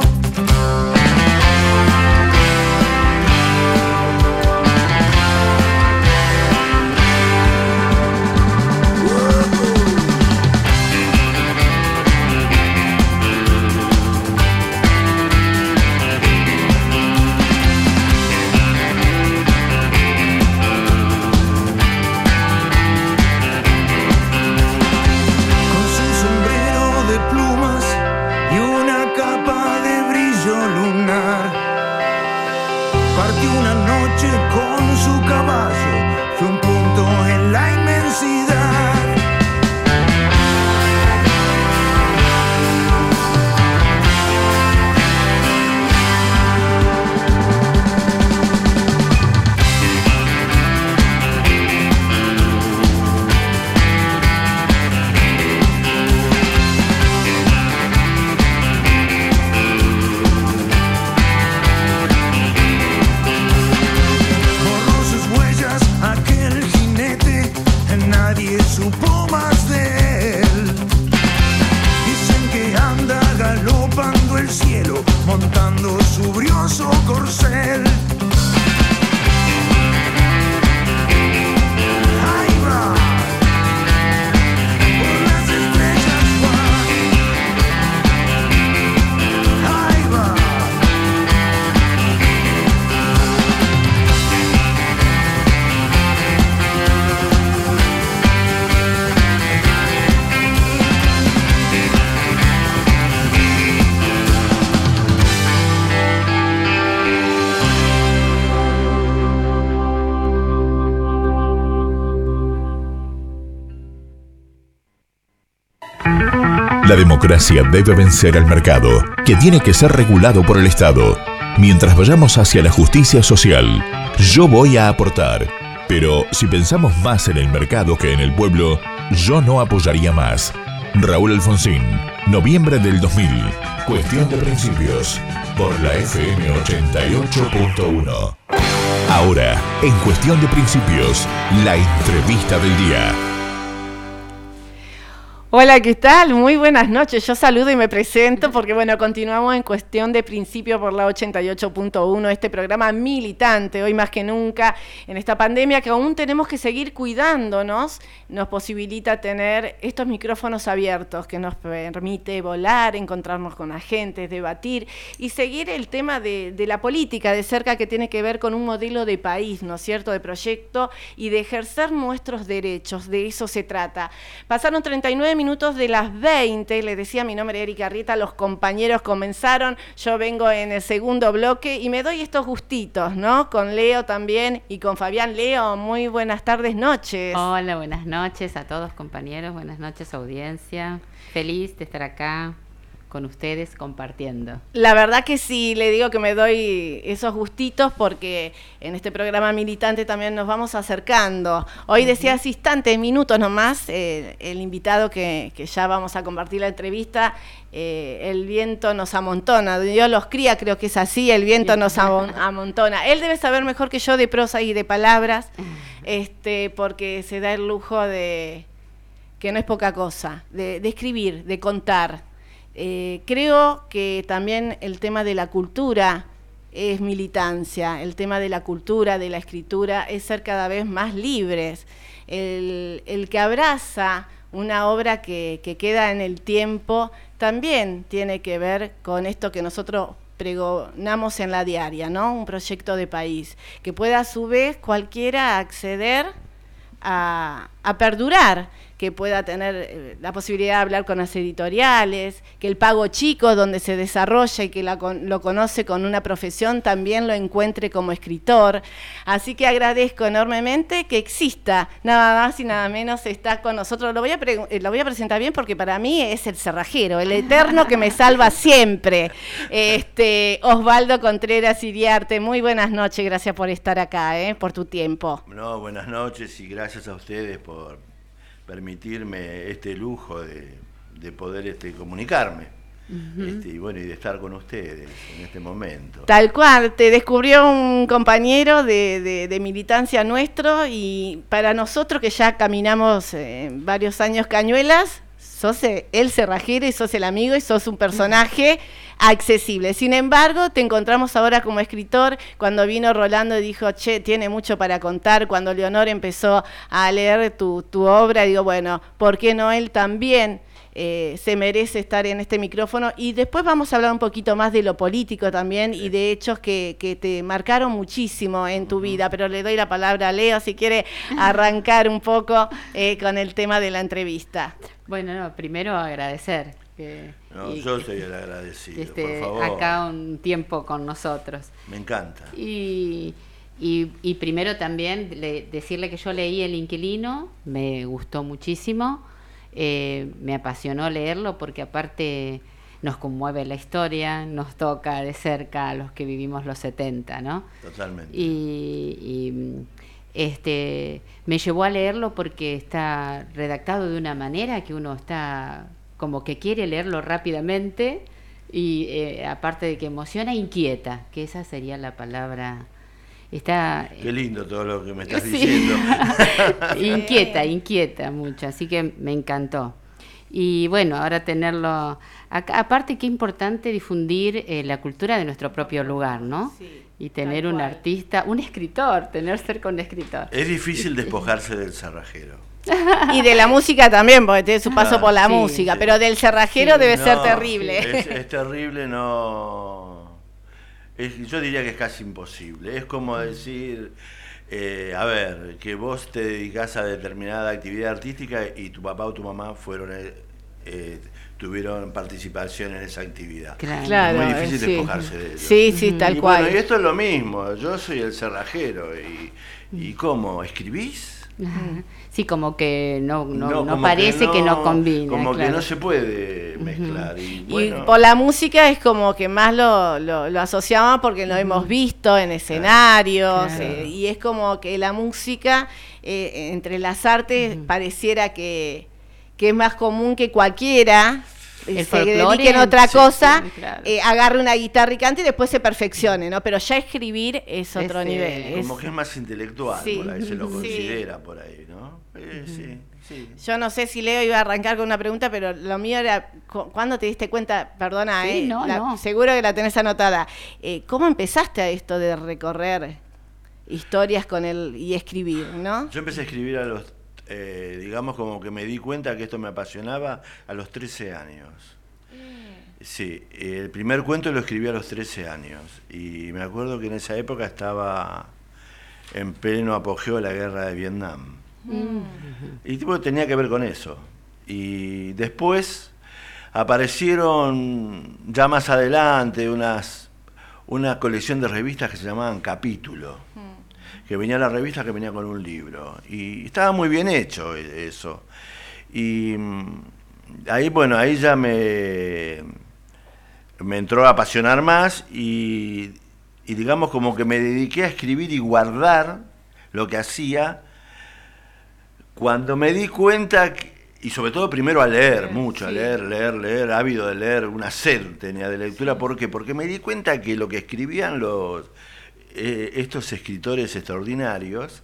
Con su caballo fue un punto en la inmensidad. Nadie supo más de él. Dicen que anda galopando el cielo, montando su brioso corcel. Ahí va, por las estrellas va. Ahí va. La democracia debe vencer al mercado, que tiene que ser regulado por el Estado. Mientras vayamos hacia la justicia social, yo voy a aportar. Pero si pensamos más en el mercado que en el pueblo, yo no apoyaría más. Raúl Alfonsín, noviembre del 2000. Cuestión de principios. Por la FM 88.1. Ahora, en Cuestión de Principios, la entrevista del día. Hola, ¿qué tal? Muy buenas noches. Yo saludo y me presento porque, bueno, continuamos en Cuestión de Principio por la 88.1, este programa militante, hoy más que nunca, en esta pandemia que aún tenemos que seguir cuidándonos, nos posibilita tener estos micrófonos abiertos que nos permite volar, encontrarnos con agentes, debatir y seguir el tema de la política de cerca, que tiene que ver con un modelo de país, ¿no es cierto?, de proyecto y de ejercer nuestros derechos, de eso se trata. Pasaron 39 minutos de las 20, les decía, mi nombre es Erika Rieta, los compañeros comenzaron, yo vengo en el segundo bloque y me doy estos gustitos, ¿no? Con Leo también y con Fabián. Leo, muy buenas tardes, noches. Hola, buenas noches a todos compañeros, buenas noches audiencia, feliz de estar acá con ustedes compartiendo. La verdad que sí, le digo que me doy esos gustitos porque en este programa militante también nos vamos acercando. Hoy decía hace instantes, minutos nomás, el invitado que ya vamos a compartir la entrevista, el viento nos amontona, Dios los cría, creo que es así, el viento nos amontona. Él debe saber mejor que yo de prosa y de palabras, porque se da el lujo de, que no es poca cosa, de escribir, de contar. Creo que también el tema de la cultura es militancia, el tema de la cultura, de la escritura, es ser cada vez más libres. El que abraza una obra que queda en el tiempo también tiene que ver con esto que nosotros pregonamos en la diaria, ¿no? Un proyecto de país, que pueda a su vez cualquiera acceder a a perdurar, que pueda tener la posibilidad de hablar con las editoriales, que el Pago Chico, donde se desarrolla y que lo conoce con una profesión, también lo encuentre como escritor. Así que agradezco enormemente que exista, nada más y nada menos está con nosotros. Lo voy a presentar bien porque para mí es el cerrajero, el eterno que me salva siempre. Osvaldo Contreras Iriarte, muy buenas noches, gracias por estar acá, por tu tiempo. No, buenas noches y gracias a ustedes por permitirme este lujo de poder comunicarme. Y bueno, y de estar con ustedes en este momento. Tal cual, te descubrió un compañero de militancia nuestro, y para nosotros que ya caminamos varios años cañuelas, sos el cerrajero y sos el amigo y sos un personaje accesible. Sin embargo, te encontramos ahora como escritor. Cuando vino Rolando y dijo, che, tiene mucho para contar, cuando Leonor empezó a leer tu obra, digo, bueno, ¿por qué no él también se merece estar en este micrófono? Y después vamos a hablar un poquito más de lo político también y de hechos que te marcaron muchísimo en tu vida, pero le doy la palabra a Leo si quiere arrancar un poco con el tema de la entrevista. Bueno, primero agradecer. Yo soy el agradecido, por favor. Acá un tiempo con nosotros. Me encanta. Y primero también decirle que yo leí El Inquilino, me gustó muchísimo. Me apasionó leerlo porque aparte nos conmueve la historia, nos toca de cerca a los que vivimos los 70, ¿no? Totalmente. Me llevó a leerlo porque está redactado de una manera que uno está como que quiere leerlo rápidamente y aparte de que emociona, inquieta, que esa sería la palabra. Qué lindo todo lo que me estás diciendo. Inquieta mucho, así que me encantó. Y bueno, ahora tenerlo acá, aparte qué importante difundir la cultura de nuestro propio lugar, ¿no? Sí, y tener un artista, un escritor, tener cerca un escritor. Es difícil despojarse del cerrajero. Y de la música también, porque tiene su paso por la música, pero del cerrajero debe ser terrible. Es terrible, yo diría que es casi imposible. Es como decir, a ver, que vos te dedicás a determinada actividad artística y tu papá o tu mamá tuvieron participación en esa actividad. Claro, es muy difícil despojarse de ello. Sí, tal cual. Bueno, y esto es lo mismo. Yo soy el cerrajero. ¿Y cómo? ¿Escribís? Sí, como que no parece que no combina. Como que no se puede mezclar. Y por la música es como que más lo asociamos porque lo hemos visto en escenarios, y es como que la música, entre las artes, pareciera que es más común que cualquiera se dedique en otra cosa, agarre una guitarra y cante y después se perfeccione, ¿no? Pero ya escribir es otro nivel. Como que es más intelectual, por ahí se lo considera por ahí, ¿no? Sí. Yo no sé si Leo iba a arrancar con una pregunta, pero lo mío era, ¿cuándo te diste cuenta? Perdona, seguro que la tenés anotada. ¿Cómo empezaste a esto de recorrer historias con él y escribir, no? Yo empecé a escribir a los digamos como que me di cuenta que esto me apasionaba a los 13 años. Sí, el primer cuento lo escribí a los 13 años y me acuerdo que en esa época estaba en pleno apogeo de la guerra de Vietnam. Y tipo tenía que ver con eso. Y después aparecieron ya más adelante una colección de revistas que se llamaban Capítulo. Que venía la revista que venía con un libro. Y estaba muy bien hecho eso. Y ahí ya me entró a apasionar más y digamos como que me dediqué a escribir y guardar lo que hacía cuando me di cuenta, y sobre todo primero a leer, mucho, a leer, ávido de leer, una sed tenía de lectura. ¿Por qué? Porque me di cuenta que lo que escribían estos escritores extraordinarios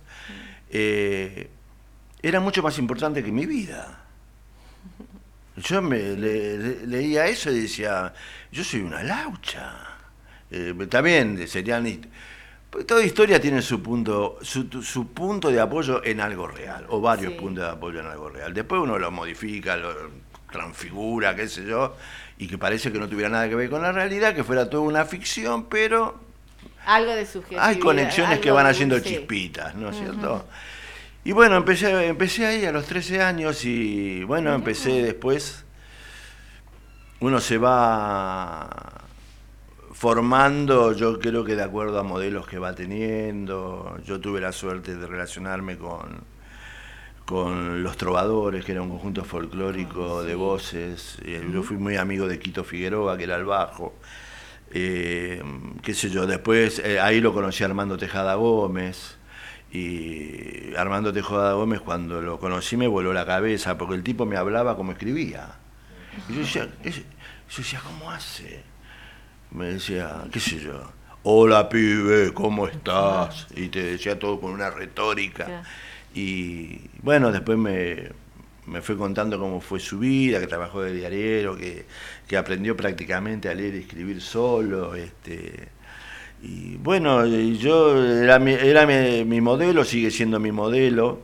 era mucho más importante que mi vida. Yo leía eso y decía, yo soy una laucha. También serían... Toda historia tiene su punto de apoyo en algo real, o varios puntos de apoyo en algo real. Después uno lo modifica, lo transfigura, qué sé yo, y que parece que no tuviera nada que ver con la realidad, que fuera toda una ficción, pero... Algo de subjetividad. Hay conexiones que van haciendo chispitas, ¿no es cierto? Y bueno, empecé ahí a los 13 años y bueno, empecé después. Uno se va formando, yo creo que de acuerdo a modelos que va teniendo. Yo tuve la suerte de relacionarme con Los Trovadores, que era un conjunto folclórico de voces. Yo fui muy amigo de Quito Figueroa, que era el bajo. Qué sé yo, después ahí lo conocí a Armando Tejada Gómez. Y Armando Tejada Gómez, cuando lo conocí, me voló la cabeza, porque el tipo me hablaba como escribía. Y yo decía, ¿cómo hace? Me decía, qué sé yo, hola pibe, ¿cómo estás? Y te decía todo con una retórica. Y bueno, después me fue contando cómo fue su vida, que trabajó de diariero, que aprendió prácticamente a leer y escribir solo. Y bueno, yo era mi modelo, sigue siendo mi modelo,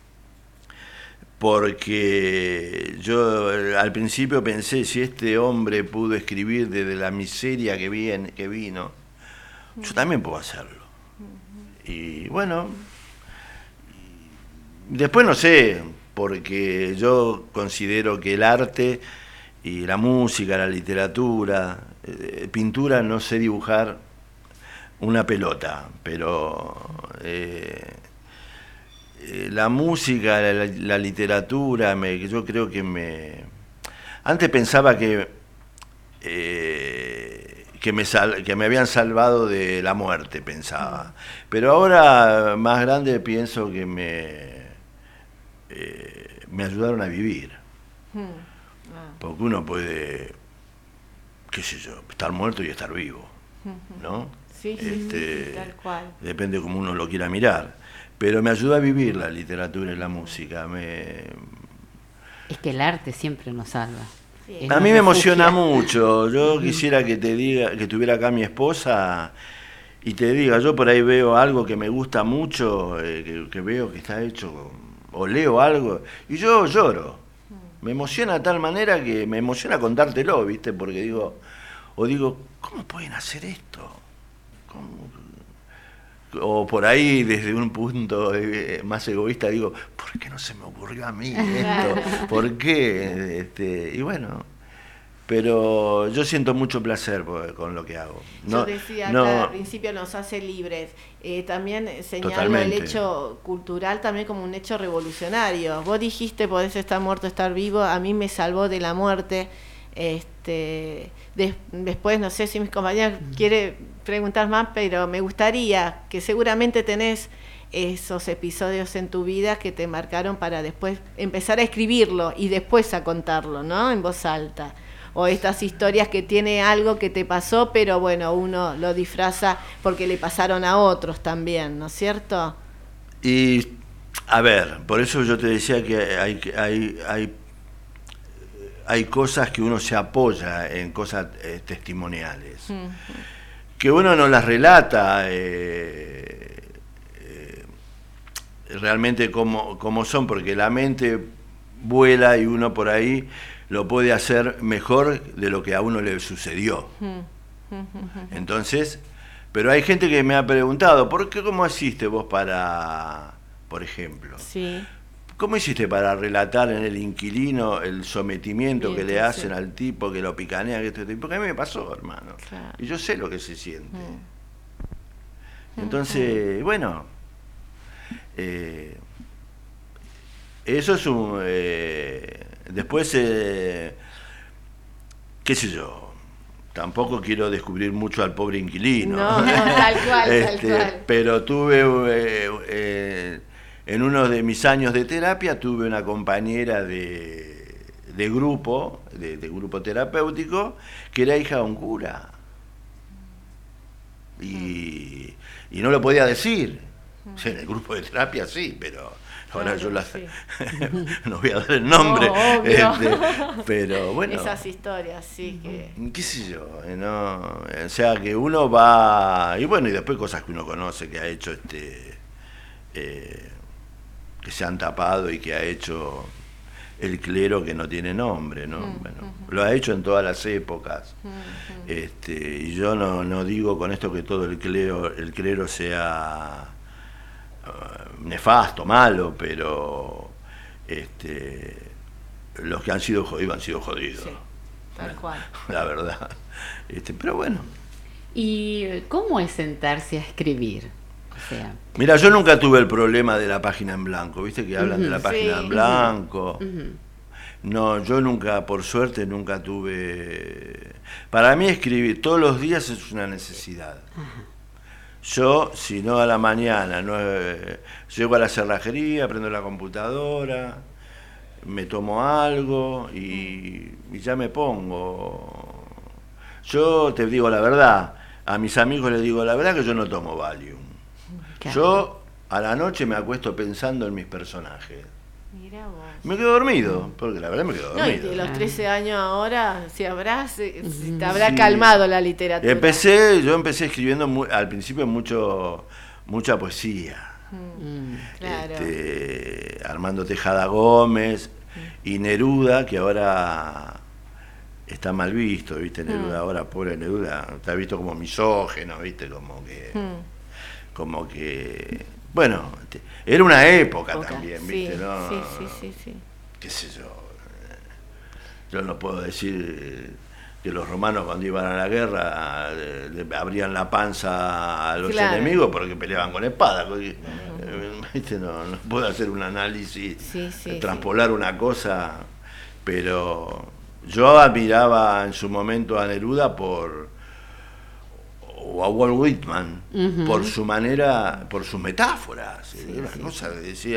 porque yo al principio pensé, si este hombre pudo escribir desde la miseria que vino, yo también puedo hacerlo. Y bueno, después no sé, porque yo considero que el arte y la música, la literatura, pintura, no sé dibujar una pelota, pero la música, la literatura, yo creo que antes pensaba que me habían salvado de la muerte, pensaba. Pero ahora, más grande, pienso que me ayudaron a vivir. Porque uno puede, qué sé yo, estar muerto y estar vivo, ¿no? Sí, tal cual. Depende de cómo uno lo quiera mirar. Pero me ayuda a vivir la literatura y la música. Es que el arte siempre nos salva. Sí. A mí me emociona mucho. Yo quisiera que te diga, que tuviera acá mi esposa y te diga, yo por ahí veo algo que me gusta mucho, que veo que está hecho, o leo algo, y yo lloro. Me emociona de tal manera que me emociona contártelo, ¿viste? Porque digo, ¿cómo pueden hacer esto? O por ahí, desde un punto más egoísta, digo, ¿por qué no se me ocurrió a mí esto? ¿Por qué? Y bueno, pero yo siento mucho placer con lo que hago. Yo decía que al principio nos hace libres. También señalo el hecho cultural también como un hecho revolucionario. Vos dijiste, podés estar muerto, estar vivo. A mí me salvó de la muerte. Después no sé si mis compañeros quieren preguntar más, pero me gustaría, que seguramente tenés esos episodios en tu vida que te marcaron para después empezar a escribirlo y después a contarlo, ¿no? En voz alta. O estas historias que tiene algo que te pasó, pero bueno, uno lo disfraza porque le pasaron a otros también, ¿no es cierto? Y, a ver, por eso yo te decía que hay cosas que uno se apoya en cosas testimoniales, que uno no las relata realmente como son, porque la mente vuela y uno por ahí lo puede hacer mejor de lo que a uno le sucedió. Entonces, pero hay gente que me ha preguntado, ¿cómo hiciste vos para, por ejemplo? Sí. ¿Cómo hiciste para relatar en El Inquilino el sometimiento que le hacen al tipo, que lo picanea? Porque a mí me pasó, hermano. Claro. Y yo sé lo que se siente. Entonces, bueno, eso es un... después, qué sé yo, tampoco quiero descubrir mucho al pobre inquilino. No, tal cual. Pero tuve... en uno de mis años de terapia tuve una compañera de grupo, de grupo terapéutico, que era hija de un cura. Y no lo podía decir. O sea, en el grupo de terapia sí, pero ahora yo no voy a dar el nombre. Pero bueno. Esas historias, sí que... ¿Qué sé yo? ¿No? O sea, que uno va... Y bueno, y después cosas que uno conoce, que ha hecho que se han tapado y que ha hecho el clero que no tiene nombre, ¿no? Bueno, lo ha hecho en todas las épocas. Y yo no digo con esto que todo el clero sea nefasto, malo, pero los que han sido jodidos. Sí, tal cual. La verdad. Pero bueno. ¿Y cómo es sentarse a escribir? O sea, Mira, yo nunca tuve el problema de la página en blanco, ¿viste? Que hablan de la página en blanco. No, yo nunca, por suerte, nunca tuve... Para mí escribir todos los días es una necesidad. Yo, si no a la mañana, llego a la cerrajería, prendo la computadora, me tomo algo y ya me pongo. Yo te digo la verdad, a mis amigos les digo la verdad que yo no tomo Valium. Claro. Yo a la noche me acuesto pensando en mis personajes. Mira vos. Me quedo dormido, porque la verdad me quedo dormido. No, y de los 13 años ahora, si te habrá calmado la literatura. Yo empecé escribiendo al principio mucha poesía. Claro. Armando Tejada Gómez y Neruda, que ahora está mal visto, ¿viste? Neruda ahora, pobre Neruda, está visto como misógeno, ¿viste? Como que bueno, era una época también, ¿viste? ¿No? Sí. Qué sé yo no puedo decir que los romanos cuando iban a la guerra le abrían la panza a los enemigos porque peleaban con espada. ¿Viste? No puedo hacer un análisis, traspolar una cosa, pero yo admiraba en su momento a Neruda o a Walt Whitman, por su manera, por sus metáforas. Una cosa que decía,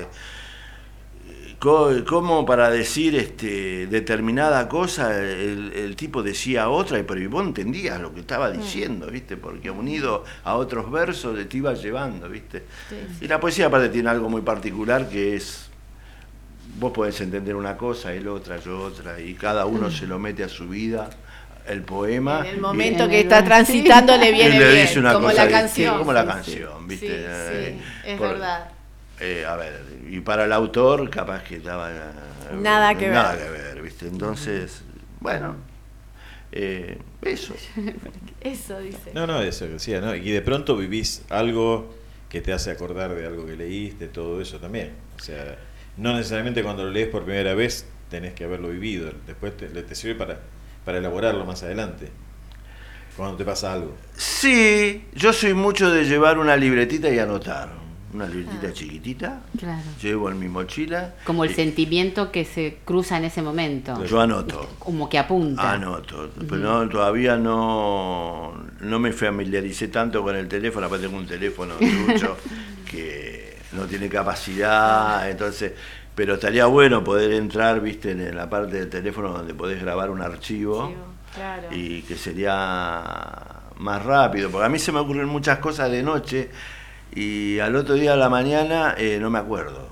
como para decir determinada cosa, el tipo decía otra, pero vos entendías lo que estaba diciendo, ¿viste? Porque unido a otros versos te iba llevando, ¿viste? Y la poesía aparte tiene algo muy particular que es, vos podés entender una cosa, él otra, yo otra, y cada uno se lo mete a su vida. El poema. En el momento que está transitando le viene le bien, dice una como cosa la canción. Como la canción, ¿viste? Es verdad. A ver, y para el autor capaz que estaba... Nada que ver, ¿viste? Entonces, bueno, eso. Eso dice. No, eso decía, ¿no? Y de pronto vivís algo que te hace acordar de algo que leíste, todo eso también. O sea, no necesariamente cuando lo lees por primera vez tenés que haberlo vivido, después te sirve para elaborarlo más adelante, cuando te pasa algo. Sí, yo soy mucho de llevar una libretita y anotar. Una libretita chiquitita, llevo en mi mochila. Como el sentimiento que se cruza en ese momento. Yo anoto. Como que apunta. Anoto, pero todavía no me familiaricé tanto con el teléfono, aparte tengo un teléfono trucho que no tiene capacidad, entonces... Pero estaría bueno poder entrar, viste, en la parte del teléfono donde podés grabar un archivo, y que sería más rápido, porque a mí se me ocurren muchas cosas de noche y al otro día a la mañana no me acuerdo.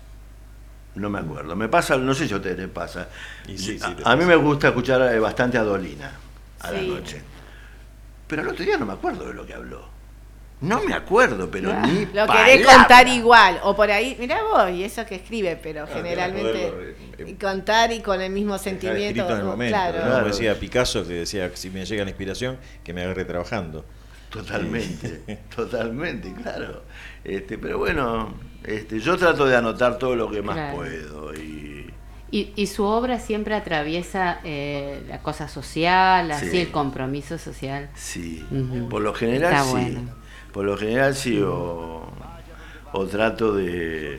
Me pasa, no sé si a ustedes les pasa. A mí me gusta escuchar bastante a Dolina a la noche, pero al otro día no me acuerdo de lo que habló. No me acuerdo, pero ni lo querés contar igual, o por ahí, mirá vos, y eso que escribe, pero generalmente contar y con el mismo sentimiento. En el momento, claro. Como decía Picasso, que decía que si me llega la inspiración, que me agarre trabajando. Totalmente, claro. Pero bueno, yo trato de anotar todo lo que más puedo. Y su obra siempre atraviesa la cosa social, así el compromiso social. Sí, por lo general sí. Bueno. Por lo general sí, o trato de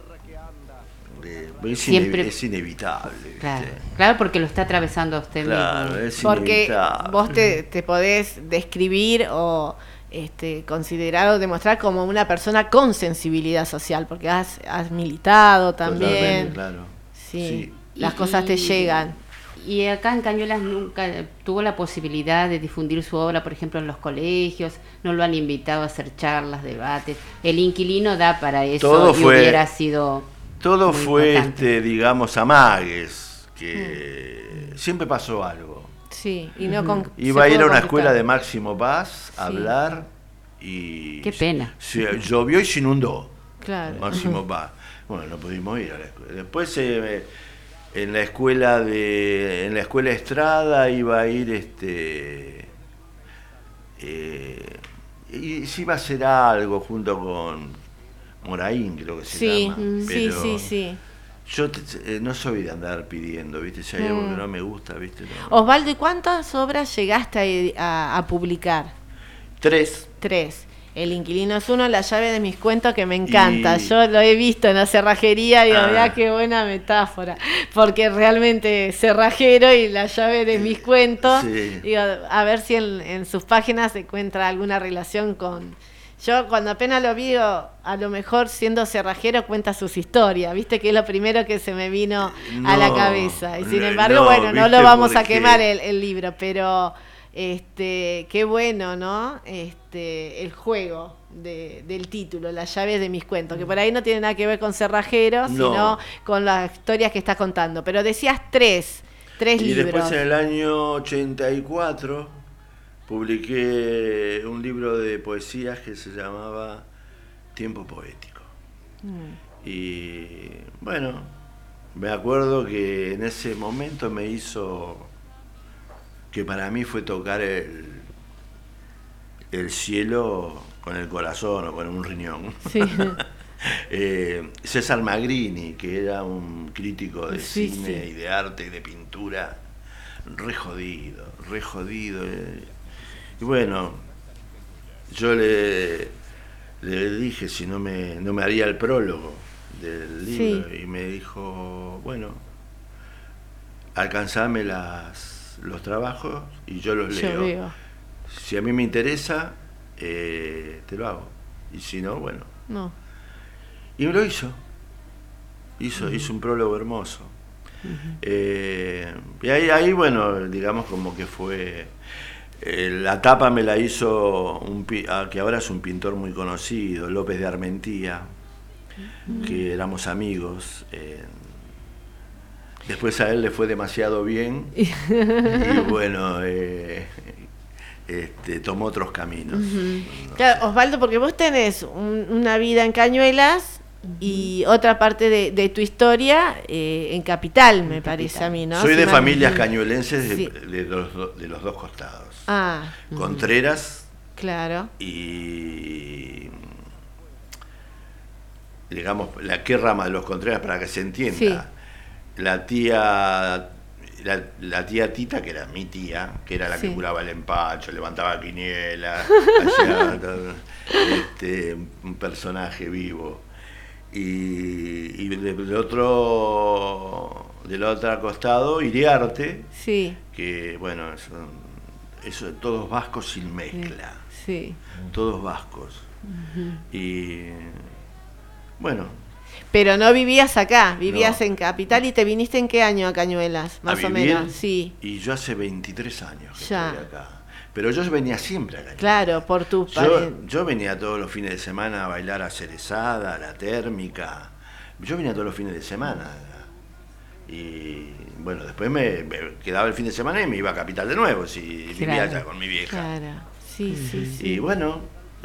siempre, es inevitable. Claro, porque lo está atravesando usted mismo. Es porque inevitable. Vos te podés describir o considerar o demostrar como una persona con sensibilidad social, porque has militado también. Claro. Sí. Las cosas te llegan. Y acá en Cañuelas nunca tuvo la posibilidad de difundir su obra, por ejemplo, en los colegios, no lo han invitado a hacer charlas, debates. El Inquilino da para eso hubiera sido... Todo fue, digamos, amagues, que siempre pasó algo. Sí, y no iba a ir a una escuela de Máximo Paz a hablar y... Qué pena. Llovió y se inundó. Claro. Máximo Paz. Bueno, no pudimos ir a la escuela. Después... en la escuela Estrada iba a ir y se iba a hacer algo junto Moraín, creo que se Sí, llama. sí, Pero sí. yo no soy de andar pidiendo, ¿viste? Si hay algo que no me gusta, ¿viste? No. Osvaldo, ¿y cuántas obras llegaste a publicar? 3. 3. El inquilino es uno, La llave de mis cuentos, que me encanta. Yo lo he visto en la cerrajería y digo, mirá qué buena metáfora. Porque realmente cerrajero y La llave de mis cuentos. Sí. Digo, a ver si en sus páginas se encuentra alguna relación con... Yo cuando apenas lo vi, digo, a lo mejor siendo cerrajero cuenta sus historias, viste que es lo primero que se me vino a la cabeza. Y sin embargo, bueno, no lo vamos a quemar el libro, pero qué bueno, ¿no? El juego del título, Las llaves de mis cuentos, que por ahí no tiene nada que ver con cerrajeros, sino con las historias que estás contando. Pero decías tres libros. Y después en el año 84 publiqué un libro de poesías que se llamaba Tiempo Poético. Y bueno, me acuerdo que en ese momento me hizo, que para mí fue tocar el cielo con el corazón o con un riñón. Sí. César Magrini, que era un crítico de cine y de arte y de pintura, re jodido. Y bueno, yo le dije si no me haría el prólogo del libro, y me dijo, bueno, alcanzame los trabajos y yo los leo. Si a mí me interesa, te lo hago, y si no, bueno. No. Y me lo hizo un prólogo hermoso. Y ahí, bueno, digamos como que fue... la tapa me la hizo que ahora es un pintor muy conocido, López de Armentía, que éramos amigos. Después a él le fue demasiado bien y bueno, tomó otros caminos. Claro, Osvaldo, porque vos tenés una vida en Cañuelas y otra parte de tu historia en Capital, me parece a mí, ¿no? Soy de familias cañuelenses de los dos costados. Contreras. Claro. Y digamos, ¿qué rama de los Contreras para que se entienda? Sí. La tía Tita, que era mi tía, que era la que curaba el empacho, levantaba quiniela, hacía un personaje vivo. Y del otro costado, Iriarte, que bueno, eso todos vascos sin mezcla, todos vascos. Y bueno. Pero no vivías acá, vivías en Capital. ¿Y te viniste en qué año a Cañuelas, más o menos? Sí. Y yo hace 23 años que estoy acá. Pero yo venía siempre a Cañuelas. Claro, por tu yo venía todos los fines de semana a bailar a Cerezada, a La Térmica. Yo venía todos los fines de semana. Y bueno, después me quedaba el fin de semana y me iba a Capital de nuevo, si vivía allá con mi vieja. Claro, sí. Y bueno,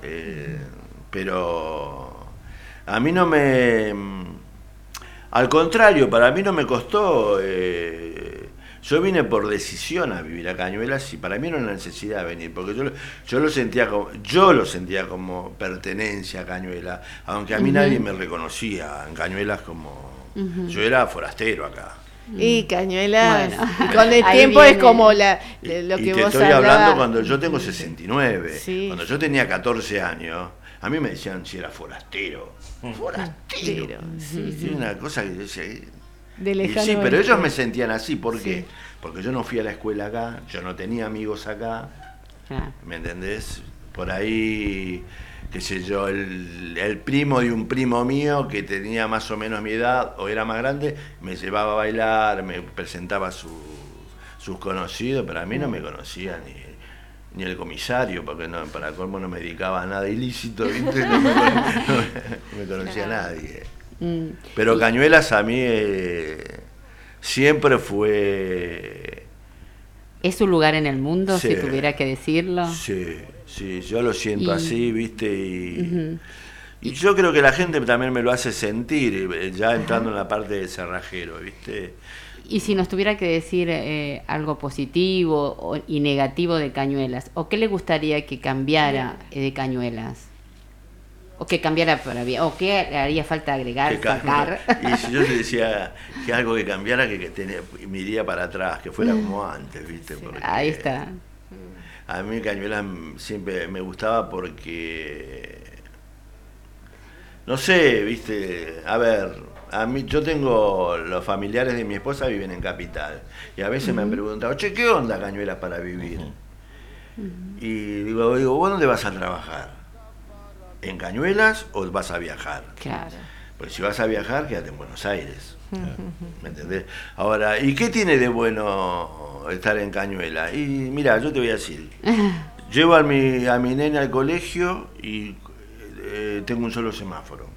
pero a mí no me... Al contrario, para mí no me costó... yo vine por decisión a vivir a Cañuelas y para mí era una necesidad de venir, porque yo lo sentía como pertenencia a Cañuelas, aunque a mí nadie me reconocía en Cañuelas como... Yo era forastero acá. Y Cañuelas, con el tiempo es como lo que vos hablabas. Y te estoy hablando cuando yo tengo 69. Cuando yo tenía 14 años, a mí me decían si era forastero. Forastero. Sí. Una cosa que yo decía... Sí, pero ellos me sentían así. ¿Por qué? Porque yo no fui a la escuela acá, yo no tenía amigos acá. ¿Me entendés? Por ahí, qué sé yo, el primo de un primo mío que tenía más o menos mi edad o era más grande, me llevaba a bailar, me presentaba a sus conocidos, pero a mí no me conocía ni el comisario, porque para colmo no me dedicaba a nada ilícito, ¿viste? No me conocía nadie. Pero Cañuelas a mí siempre fue... ¿Es un lugar en el mundo, si tuviera que decirlo? Sí, yo lo siento así, ¿viste? Y yo creo que la gente también me lo hace sentir, ya entrando en la parte de cerrajero, ¿viste? Y si nos tuviera que decir algo positivo y negativo de Cañuelas, ¿o qué le gustaría que cambiara de Cañuelas? O que cambiara para bien, o que haría falta agregar, sacar. Y si yo te decía que algo que cambiara, me iría para atrás, que fuera como antes, ¿viste? Sí, porque ahí está. A mí Cañuelas siempre me gustaba porque, no sé, ¿viste? A ver, yo tengo, los familiares de mi esposa viven en Capital, y a veces me han preguntado, che, ¿qué onda Cañuelas para vivir? Y digo, ¿vos dónde vas a trabajar? ¿En Cañuelas o vas a viajar? Claro. Pues si vas a viajar, quédate en Buenos Aires. ¿Me entendés? Ahora, ¿y qué tiene de bueno estar en Cañuelas? Y mira, yo te voy a decir, llevo a mi nena al colegio y tengo un solo semáforo.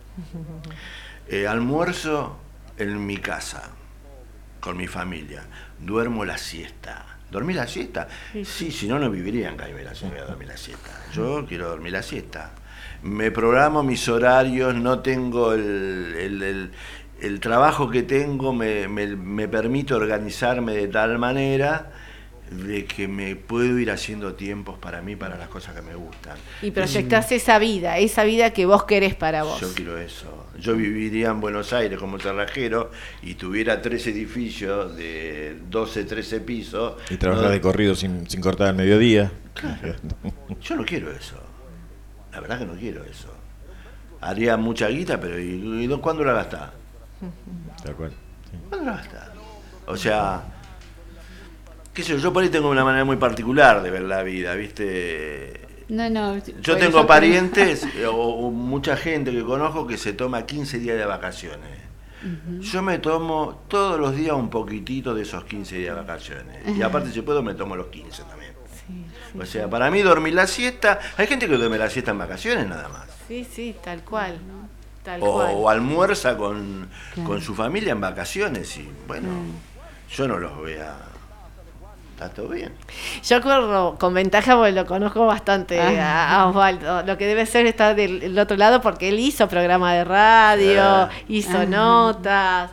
Almuerzo en mi casa, con mi familia. Duermo la siesta. ¿Dormir la siesta? Sí, si no, no viviría en Cañuelas si no voy a dormir la siesta. Yo quiero dormir la siesta. Me programo mis horarios, no tengo el trabajo que tengo, me permite organizarme de tal manera de que me puedo ir haciendo tiempos para mí, para las cosas que me gustan. Y proyectás esa vida que vos querés para vos. Yo quiero eso. Yo viviría en Buenos Aires como cerrajero y tuviera 3 edificios de 12, 13 pisos. Y trabajar de corrido sin cortar al mediodía. Claro. Yo no quiero eso. La verdad que no quiero eso. Haría mucha guita, pero ¿y cuándo la gastás? Tal cual. Sí. ¿Cuándo la gastás? O sea, qué sé yo por ahí tengo una manera muy particular de ver la vida, ¿viste? No. Yo tengo parientes o mucha gente que conozco que se toma 15 días de vacaciones. Yo me tomo todos los días un poquitito de esos 15 días de vacaciones. Y aparte, si puedo, me tomo los 15 también. O sea, para mí dormir la siesta, hay gente que duerme la siesta en vacaciones nada más. Sí, tal cual. O almuerza con su familia en vacaciones y bueno, yo no los voy a... Está todo bien. Yo corro con ventaja porque lo conozco bastante a Osvaldo. Lo que debe ser estar del otro lado porque él hizo programa de radio, hizo notas,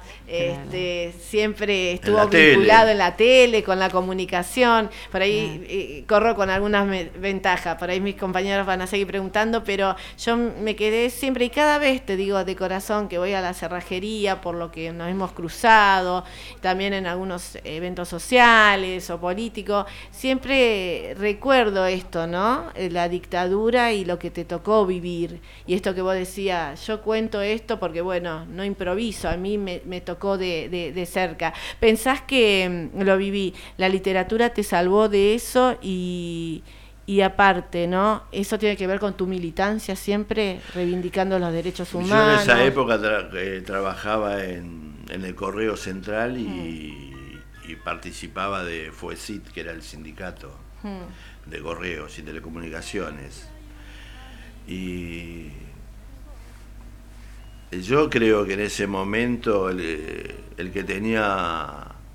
siempre estuvo vinculado en la tele, con la comunicación. Por ahí corro con algunas ventajas. Por ahí mis compañeros van a seguir preguntando, pero yo me quedé siempre y cada vez, te digo de corazón, que voy a la cerrajería por lo que nos hemos cruzado, también en algunos eventos sociales o políticos, siempre recuerdo esto, ¿no? La dictadura y lo que te tocó vivir. Y esto que vos decías, yo cuento esto porque, bueno, no improviso, a mí me tocó de cerca. ¿Pensás que lo viví? La literatura te salvó de eso y aparte, ¿no? Eso tiene que ver con tu militancia siempre, reivindicando los derechos humanos. Yo en esa época trabajaba en el Correo Central y participaba de FUECIT, que era el sindicato de correos y telecomunicaciones. Y yo creo que en ese momento el que tenía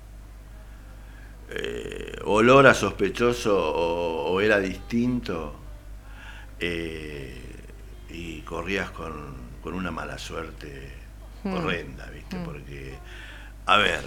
olor a sospechoso o era distinto y corrías con una mala suerte horrenda, ¿viste? Porque, a ver,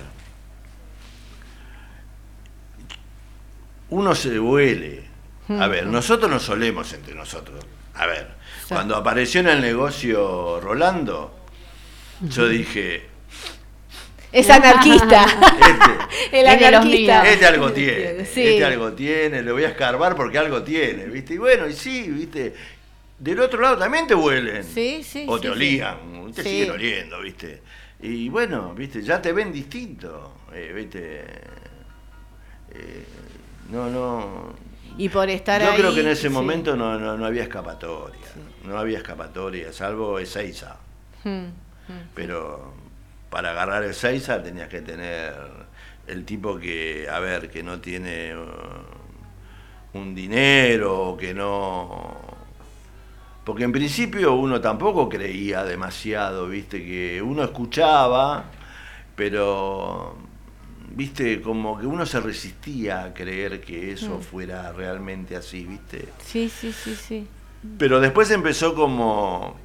uno se huele. A ver, nosotros nos solemos entre nosotros. A ver, cuando apareció en el negocio Rolando, yo dije... Es anarquista. El anarquista. Este algo tiene. Sí. Este algo tiene, le voy a escarbar porque algo tiene, ¿viste? Y bueno, y sí, ¿viste? Del otro lado también te huelen. Sí. O te olían, te siguen oliendo, ¿viste? Y bueno, ¿viste? Ya te ven distinto, ¿viste? No. Y por estar yo ahí, creo que en ese momento no había escapatoria. No había escapatoria, salvo Ezeiza. Pero para agarrar Ezeiza tenías que tener el tipo que, a ver, que no tiene un dinero, que no... Porque en principio uno tampoco creía demasiado, ¿viste? Que uno escuchaba, pero... ¿Viste? Como que uno se resistía a creer que eso fuera realmente así, ¿viste? Sí. Pero después empezó como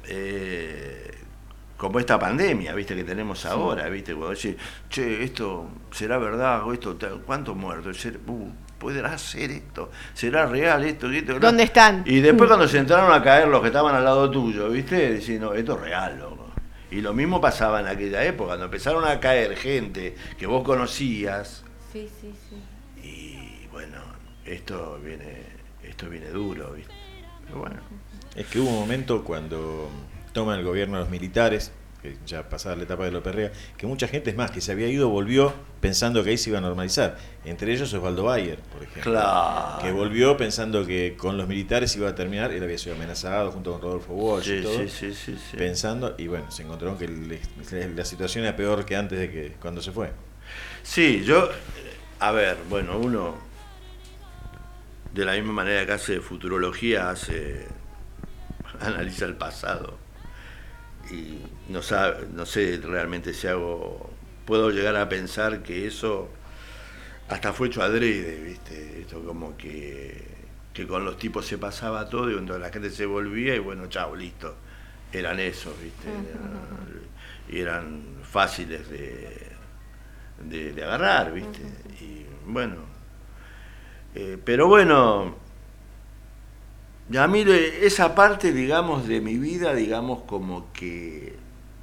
esta pandemia, ¿viste? Que tenemos ahora, ¿viste? Cuando dice, che, esto será verdad, o esto, ¿cuántos muertos? ¿podrá ser esto? ¿Será real esto? ¿Dónde están? Y después cuando se entraron a caer los que estaban al lado tuyo, ¿viste? Decís, no, esto es real, loco. Y lo mismo pasaba en aquella época, cuando empezaron a caer gente que vos conocías. Sí. Y bueno, esto viene duro, ¿viste? Pero bueno. Es que hubo un momento cuando toman el gobierno los militares, que ya pasada la etapa de López Rega, que mucha gente, es más, que se había ido, volvió pensando que ahí se iba a normalizar. Entre ellos Osvaldo Bayer, por ejemplo. Claro. Que volvió pensando que con los militares iba a terminar, él había sido amenazado junto con Rodolfo Walsh y todo. Sí. Pensando, y bueno, se encontraron que la situación era peor que antes de que cuando se fue. Sí, a ver, bueno, uno, de la misma manera que hace futurología, analiza el pasado. Y no sé realmente si puedo llegar a pensar que eso hasta fue hecho adrede, ¿viste? Esto como que con los tipos se pasaba todo y cuando la gente se volvía y bueno, chao, listo. Eran esos, ¿viste? Y eran fáciles de agarrar, ¿viste? Y bueno, pero bueno, a mí esa parte, digamos, de mi vida, digamos, como que...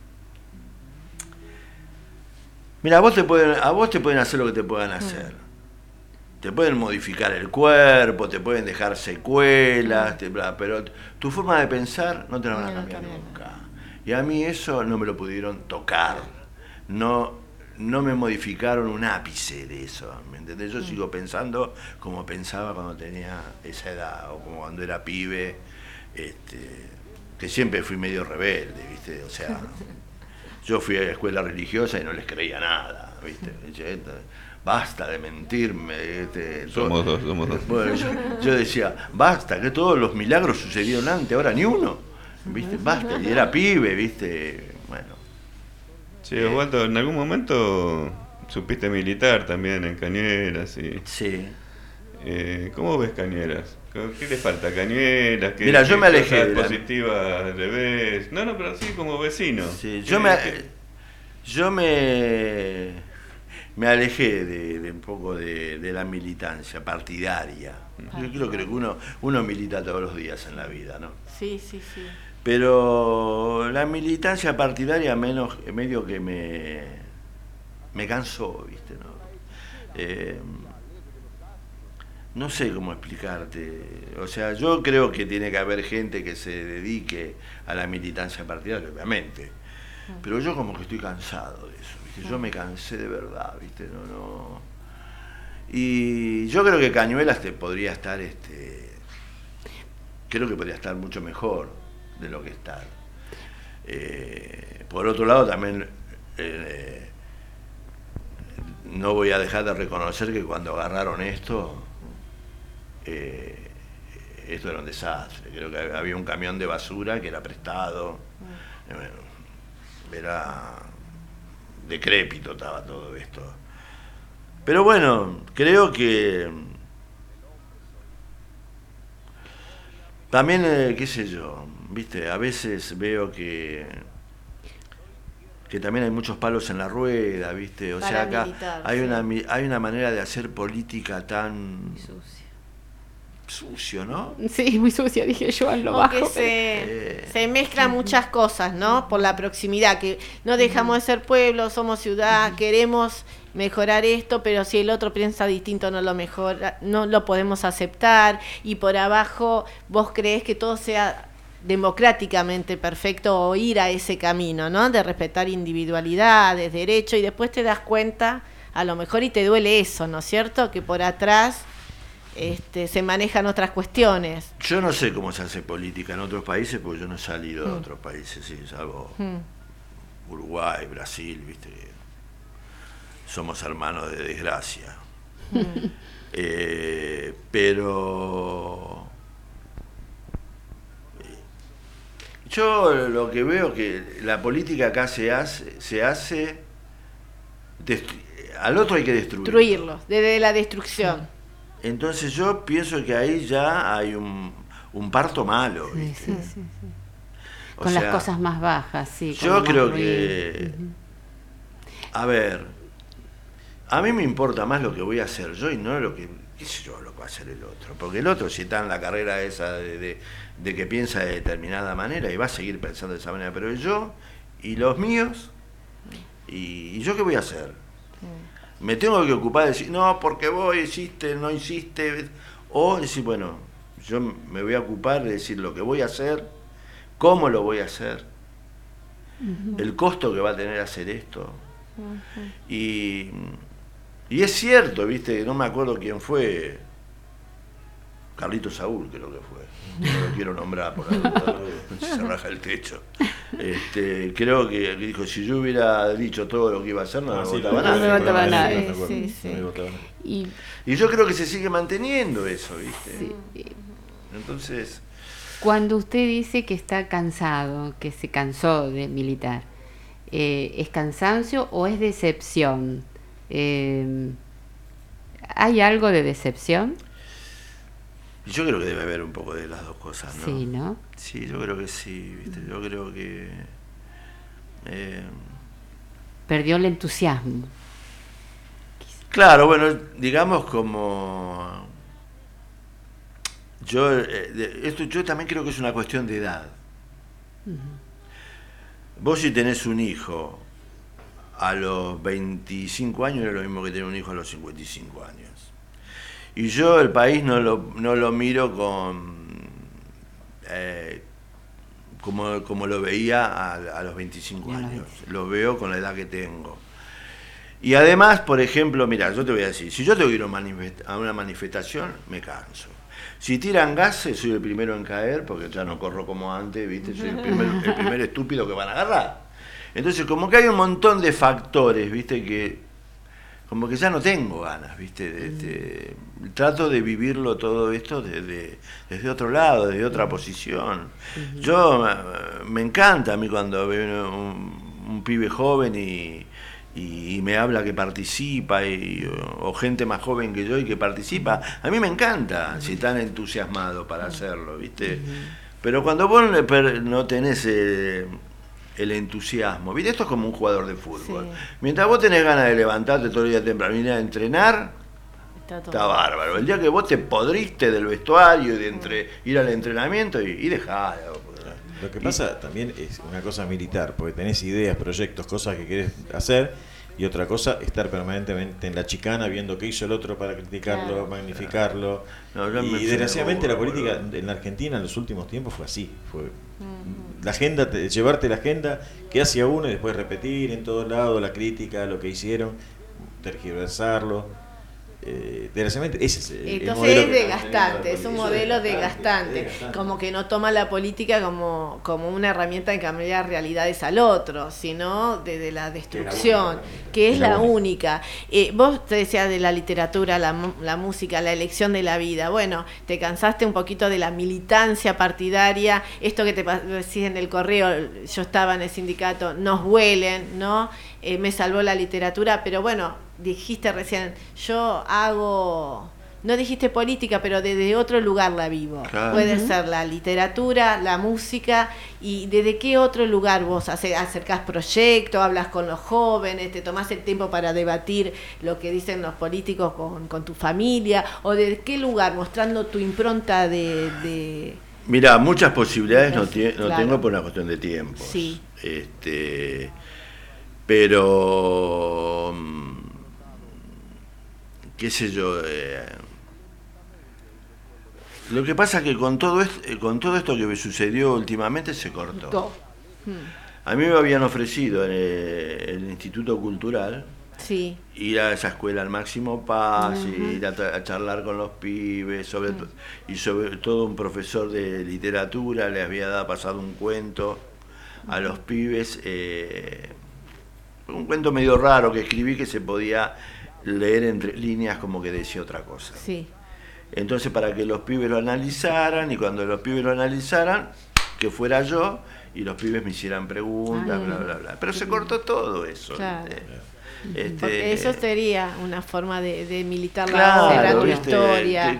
Mira, a vos te pueden hacer lo que te puedan hacer. Te pueden modificar el cuerpo, te pueden dejar secuelas, pero tu forma de pensar no te la van a cambiar nunca. Y a mí eso no me lo pudieron tocar. No me modificaron un ápice de eso, ¿me entendés? Yo sigo pensando como pensaba cuando tenía esa edad, o como cuando era pibe, que siempre fui medio rebelde, ¿viste? O sea, yo fui a la escuela religiosa y no les creía nada, ¿viste? Basta de mentirme. Somos dos. Bueno, yo decía, basta, que todos los milagros sucedieron antes, ahora ni uno, ¿viste? Basta, y era pibe, ¿viste? Bueno. Sí, Osvaldo, en algún momento supiste militar también en Cañuelas. Sí. ¿Cómo ves Cañuelas? ¿Qué le falta a Cañuelas? Mira, yo me alejé de positivas le ves? No, pero sí como vecino. Sí, yo me alejé de un poco de la militancia partidaria. Yo creo que uno milita todos los días en la vida, ¿no? Sí. Pero la militancia partidaria medio que me cansó, ¿viste? No sé cómo explicarte. O sea, yo creo que tiene que haber gente que se dedique a la militancia partidaria, obviamente. Pero yo como que estoy cansado de eso, ¿viste? Yo me cansé de verdad, ¿viste? Y yo creo que Cañuelas podría estar, creo que podría estar mucho mejor de lo que está. Por otro lado, también no voy a dejar de reconocer que cuando agarraron esto era un desastre. Creo que había un camión de basura que era prestado. Era decrépito, estaba todo esto. Pero bueno, creo que también, qué sé yo, viste, a veces veo que también hay muchos palos en la rueda, viste, o sea, acá hay una manera de hacer política tan sucio, ¿no? Sí, muy sucia, dije yo a lo bajo. Se mezclan muchas cosas, ¿no? Por la proximidad, que no dejamos de ser pueblo, somos ciudad, queremos mejorar esto, pero si el otro piensa distinto no lo podemos aceptar, y por abajo vos creés que todo sea democráticamente perfecto o ir a ese camino, ¿no? De respetar individualidades, derechos, y después te das cuenta, a lo mejor, y te duele eso, ¿no es cierto? Que por atrás se manejan otras cuestiones. Yo no sé cómo se hace política en otros países, porque yo no he salido de otros países, sí, salvo Uruguay, Brasil, viste, somos hermanos de desgracia. Pero yo lo que veo que la política acá se hace al otro hay que destruirlo, desde la destrucción. Entonces yo pienso que ahí ya hay un parto malo, ¿viste? Sí. Con las cosas más bajas, sí. Yo creo que... A ver, a mí me importa más lo que voy a hacer yo y no lo que qué sé yo lo que va a hacer el otro, porque el otro si está en la carrera esa de que piensa de determinada manera y va a seguir pensando de esa manera, pero yo y los míos, y yo qué voy a hacer, me tengo que ocupar de decir, no, porque vos hiciste, no hiciste, o decir, bueno, yo me voy a ocupar de decir lo que voy a hacer, cómo lo voy a hacer, el costo que va a tener hacer esto. Y es cierto, viste, no me acuerdo quién fue, Carlito Saúl creo que fue, no lo quiero nombrar por ahí, se raja el techo. Creo que dijo, si yo hubiera dicho todo lo que iba a hacer, no me votaba nadie. Y yo creo que se sigue manteniendo eso, viste. Sí. Entonces, cuando usted dice que está cansado, que se cansó de militar, ¿es cansancio o es decepción? ¿Hay algo de decepción? Yo creo que debe haber un poco de las dos cosas, ¿no? Sí, ¿no? Sí, yo creo que sí, ¿viste? Yo creo que... perdió el entusiasmo. Claro, bueno, digamos como... Yo también creo que es una cuestión de edad. Vos si tenés un hijo a los 25 años es lo mismo que tener un hijo a los 55 años. Y yo el país no lo miro como lo veía a los 25 años. Lo veo con la edad que tengo. Y además, por ejemplo, mira, yo te voy a decir, si yo tengo que ir a una manifestación, me canso. Si tiran gases, soy el primero en caer, porque ya no corro como antes, ¿viste? Soy el primer estúpido que van a agarrar. Entonces, como que hay un montón de factores, ¿viste? Que como que ya no tengo ganas, ¿viste? Trato de vivirlo todo esto desde otro lado, desde otra posición. Yo me encanta a mí cuando veo un pibe joven y me habla que participa, o gente más joven que yo y que participa. A mí me encanta, si están entusiasmados para hacerlo, ¿viste? Pero cuando vos no tenés el entusiasmo, ¿viste? Esto es como un jugador de fútbol. Sí. Mientras vos tenés ganas de levantarte todo el día temprano y ir a entrenar, está bárbaro. El día que vos te podriste del vestuario y de ir al entrenamiento y dejá. Lo que pasa también es una cosa militar, porque tenés ideas, proyectos, cosas que querés hacer, y otra cosa, estar permanentemente en la chicana viendo qué hizo el otro para criticarlo, magnificarlo. Y desgraciadamente la política en la Argentina en los últimos tiempos fue así. La agenda, llevarte la agenda que hacía uno y después repetir en todos lados la crítica, lo que hicieron, tergiversarlo. Desgraciadamente ese es el entonces es desgastante, es un modelo desgastante, como que no toma la política como una herramienta de cambiar realidades al otro, sino de la destrucción, que es la única. Vos te decías de la literatura, la música, la elección de la vida. Bueno, te cansaste un poquito de la militancia partidaria, esto que te decís en el correo, yo estaba en el sindicato, nos huelen, ¿no? Me salvó la literatura, pero bueno, dijiste recién, yo hago, no dijiste política, pero desde otro lugar la vivo. Claro. Puede ser la literatura, la música, y desde qué otro lugar vos acercás proyectos, hablas con los jóvenes, te tomás el tiempo para debatir lo que dicen los políticos con tu familia, o desde qué lugar, mostrando tu impronta de... Mira, muchas posibilidades no tengo por una cuestión de tiempo. Sí. Pero qué sé yo, lo que pasa es que con todo esto que me sucedió últimamente se cortó. A mí me habían ofrecido en el Instituto Cultural ir a esa escuela al Máximo Paz, ir a charlar con los pibes, y sobre todo un profesor de literatura le había pasado un cuento a los pibes, un cuento medio raro que escribí que se podía leer entre líneas como que decía otra cosa. Sí. Entonces para que los pibes lo analizaran, y cuando los pibes lo analizaran, que fuera yo y los pibes me hicieran preguntas, bla, bla, bla. Pero se cortó todo eso. Claro. Porque eso sería una forma de militar la tu historia.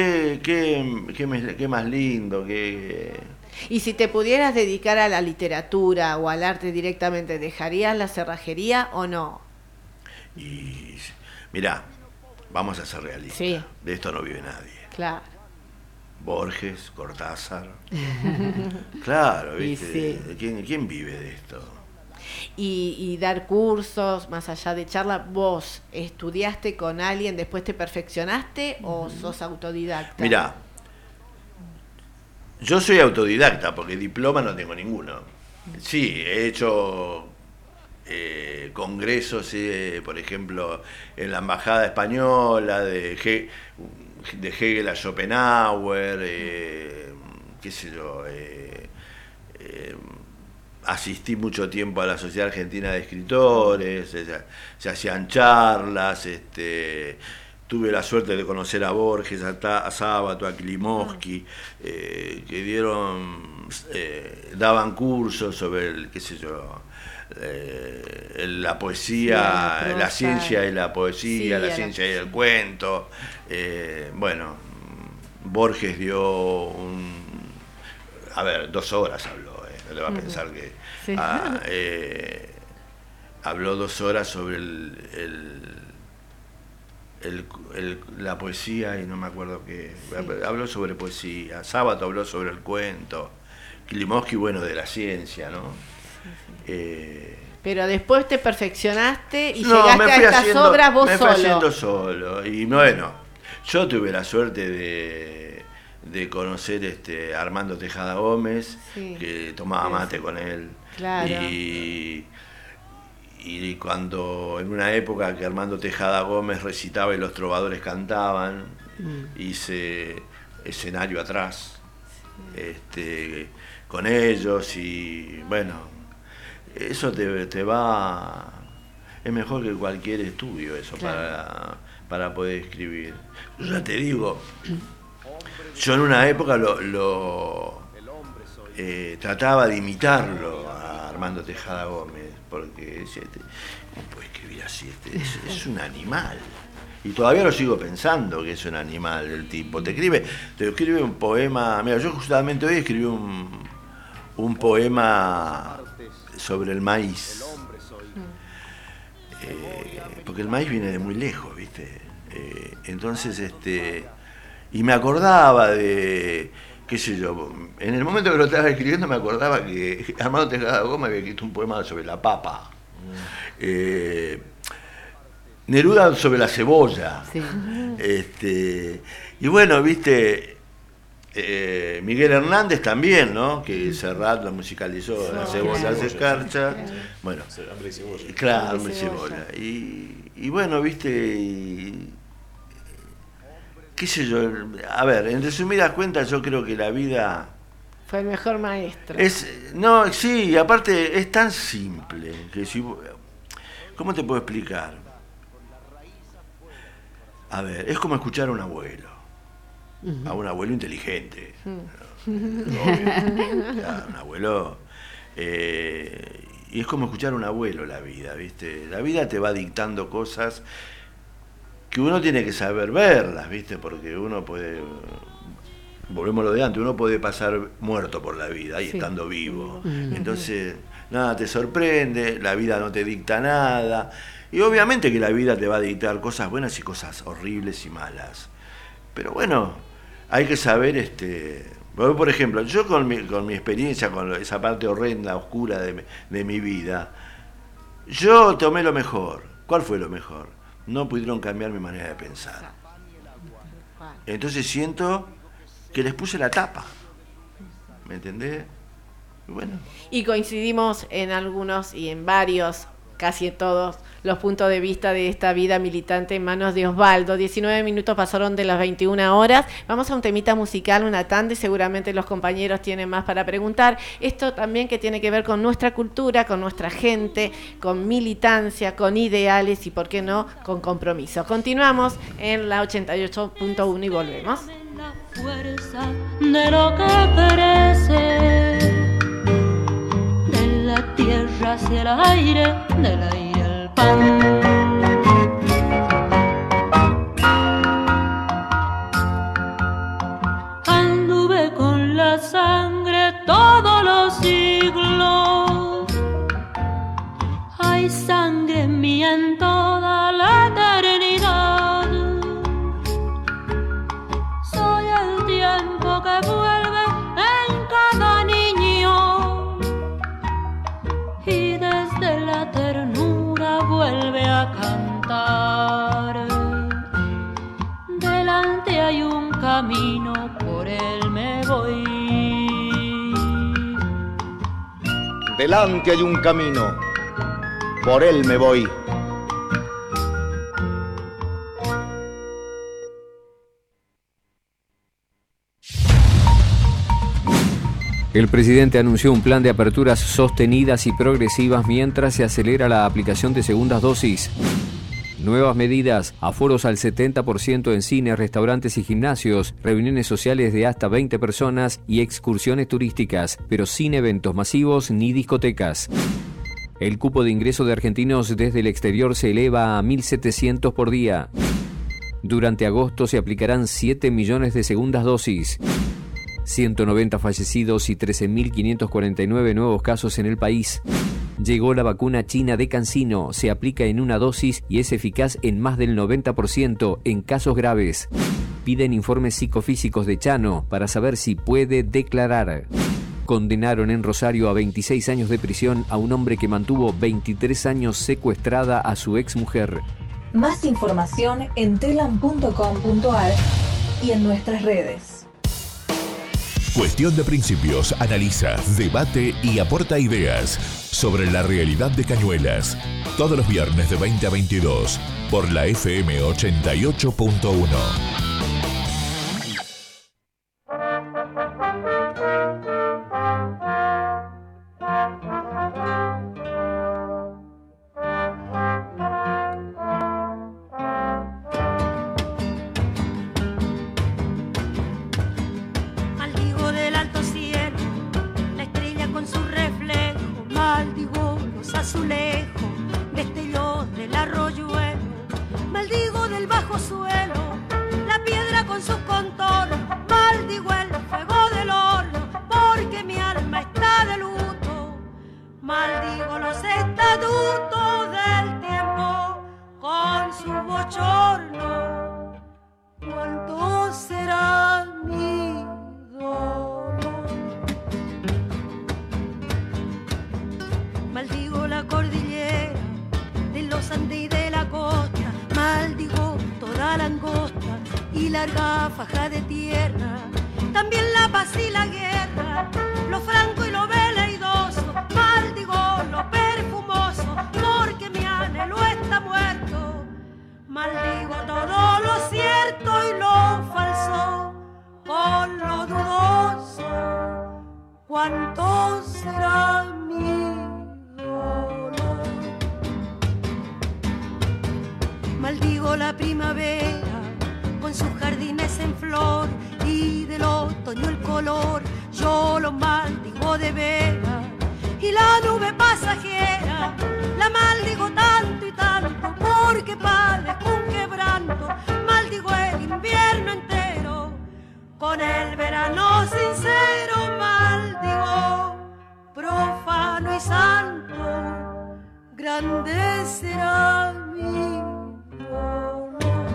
Qué más lindo, Y si te pudieras dedicar a la literatura o al arte directamente, ¿dejarías la cerrajería o no? Y mirá, vamos a ser realistas. Sí. De esto no vive nadie. Claro. Borges, Cortázar. Claro, ¿viste? Sí. ¿Quién vive de esto? Y dar cursos, más allá de charla, ¿vos estudiaste con alguien, después te perfeccionaste o sos autodidacta? Mirá, yo soy autodidacta porque diploma no tengo ninguno. Sí, he hecho congresos, por ejemplo, en la Embajada Española, de Hegel a Schopenhauer, qué sé yo, asistí mucho tiempo a la Sociedad Argentina de Escritores, se hacían charlas, tuve la suerte de conocer a Borges, a Sábato, a Klimovsky, que daban cursos sobre qué sé yo, la poesía, sí, la ciencia y la poesía, sí, la ciencia y el cuento. Bueno, Borges dio 2 horas habló, no te va a pensar que... Sí. Habló 2 horas sobre la poesía y no me acuerdo qué. Sí. Habló sobre poesía, Sábato habló sobre el cuento, Klimovsky, bueno, de la ciencia, ¿no? Sí. Pero después te perfeccionaste y llegaste a estas obras vos solo. Me fui haciendo solo. Y bueno, yo tuve la suerte de conocer a Armando Tejada Gómez, sí, que tomaba mate con él. Claro. Y cuando en una época que Armando Tejada Gómez recitaba y los trovadores cantaban, hice escenario atrás, sí, con ellos, y bueno, eso te va, es mejor que cualquier estudio eso, claro, para poder escribir. Yo ya te digo, yo en una época trataba de imitarlo a Armando Tejada Gómez, porque decía, ¿cómo puede escribir así? Es un animal. Y todavía lo sigo pensando que es un animal el tipo. Te escribe un poema. Mira, yo justamente hoy escribí un poema sobre el maíz. Porque el maíz viene de muy lejos, ¿viste? Entonces, y me acordaba de, qué sé yo, en el momento que lo estaba escribiendo me acordaba que Armando Tejada Gómez había escrito un poema sobre la papa. Neruda sobre la cebolla. Sí. Y bueno, viste, Miguel Hernández también, ¿no? Que Serrat lo musicalizó, la cebolla se escarcha. Bueno, hambre y cebolla. Claro, hambre y cebolla. Y bueno, viste, qué sé yo, a ver, en resumidas cuentas yo creo que la vida... Fue el mejor maestro. No, sí, aparte es tan simple, que si... ¿Cómo te puedo explicar? A ver, es como escuchar a un abuelo, a un abuelo inteligente. Claro, un abuelo... y es como escuchar a un abuelo la vida, ¿viste? La vida te va dictando cosas que uno tiene que saber verlas, ¿viste? Porque uno puede, volvemos a lo de antes, uno puede pasar muerto por la vida y estando vivo. Entonces, nada te sorprende, la vida no te dicta nada. Y obviamente que la vida te va a dictar cosas buenas y cosas horribles y malas. Pero bueno, hay que saber, por ejemplo, yo con mi experiencia, con esa parte horrenda, oscura de mi vida, yo tomé lo mejor. ¿Cuál fue lo mejor? No pudieron cambiar mi manera de pensar. Entonces siento que les puse la tapa. ¿Me entendés? Bueno. Y coincidimos en algunos y en varios, casi en todos, los puntos de vista de esta vida militante en manos de Osvaldo. 19 minutos pasaron de las 21 horas. Vamos a un temita musical, una tanda, y seguramente los compañeros tienen más para preguntar. Esto también que tiene que ver con nuestra cultura, con nuestra gente, con militancia, con ideales y, por qué no, con compromiso. Continuamos en la 88.1 y volvemos. La fuerza de lo que crece, de la tierra hacia el aire, del aire al pan. Anduve con la sangre todos los siglos, hay sangre mía en toda la eternidad. de la ternura vuelve a cantar. Delante hay un camino, por él me voy. Delante hay un camino, por él me voy. El presidente anunció un plan de aperturas sostenidas y progresivas mientras se acelera la aplicación de segundas dosis. Nuevas medidas, aforos al 70% en cines, restaurantes y gimnasios, reuniones sociales de hasta 20 personas y excursiones turísticas, pero sin eventos masivos ni discotecas. El cupo de ingreso de argentinos desde el exterior se eleva a 1.700 por día. Durante agosto se aplicarán 7 millones de segundas dosis. 190 fallecidos y 13.549 nuevos casos en el país. Llegó la vacuna china de CanSino, se aplica en una dosis y es eficaz en más del 90% en casos graves. Piden informes psicofísicos de Chano para saber si puede declarar. Condenaron en Rosario a 26 años de prisión a un hombre que mantuvo 23 años secuestrada a su exmujer. Más información en telam.com.ar y en nuestras redes. Cuestión de Principios analiza, debate y aporta ideas sobre la realidad de Cañuelas. Todos los viernes de 20 a 22 por la FM 88.1. Maldigo la primavera con sus jardines en flor y del otoño el color, yo lo maldigo de veras. Y la nube pasajera, la maldigo tanto y tanto, porque padezco un quebranto. Maldigo el invierno entero, con el verano sincero. Maldigo, profano y santo, grande será mi dolor.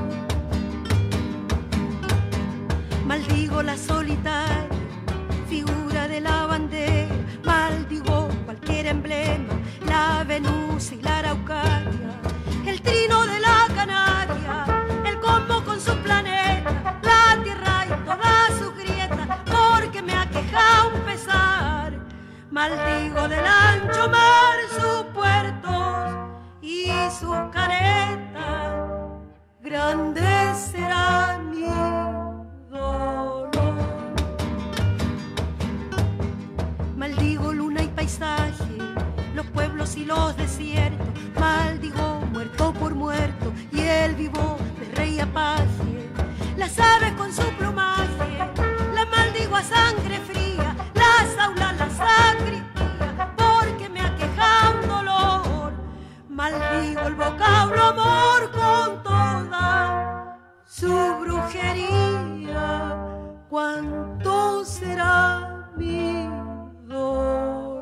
Maldigo la solitaria figura de la bandera, maldigo cualquier emblema, la Venus y la Araucaria, el trino de la Canaria, el combo con su planeta, la tierra y todas sus grietas, porque me aqueja un pesar. Maldigo del ancho mar sus puertos y sus caretas, grande será mi dolor. Maldigo luna y paisaje, los pueblos y los desiertos, maldigo muerto por muerto y el vivo de rey Apache, las aves con su plumaje, la maldigo a sangre fría, las aulas, la sacristía, porque me aqueja un dolor. Maldigo el vocablo amor con toda su brujería, ¿cuánto será mi dolor?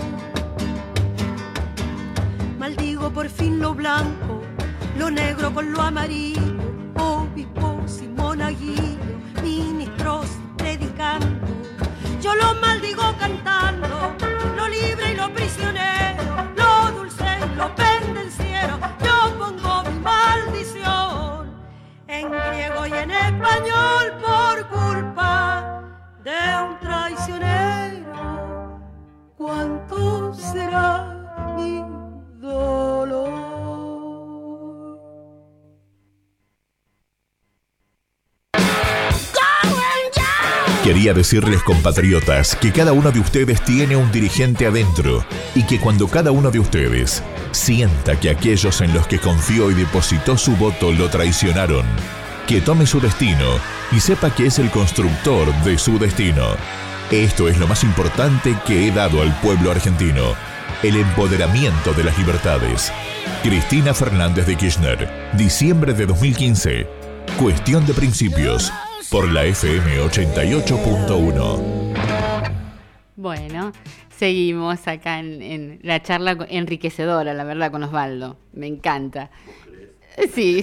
Maldigo por fin lo blanco, lo negro con lo amarillo, obispos y monaguillos, ministros predicando. Yo lo maldigo cantando, lo libre y lo prisionero, lo dulce Quería decirles, compatriotas, que cada uno de ustedes tiene un dirigente adentro y que cuando cada uno de ustedes sienta que aquellos en los que confió y depositó su voto lo traicionaron, que tome su destino y sepa que es el constructor de su destino. Esto es lo más importante que he dado al pueblo argentino: el empoderamiento de las libertades. Cristina Fernández de Kirchner, diciembre de 2015. Cuestión de principios, por la FM 88.1. Bueno, seguimos acá en la charla enriquecedora, la verdad, con Osvaldo. Me encanta. Sí.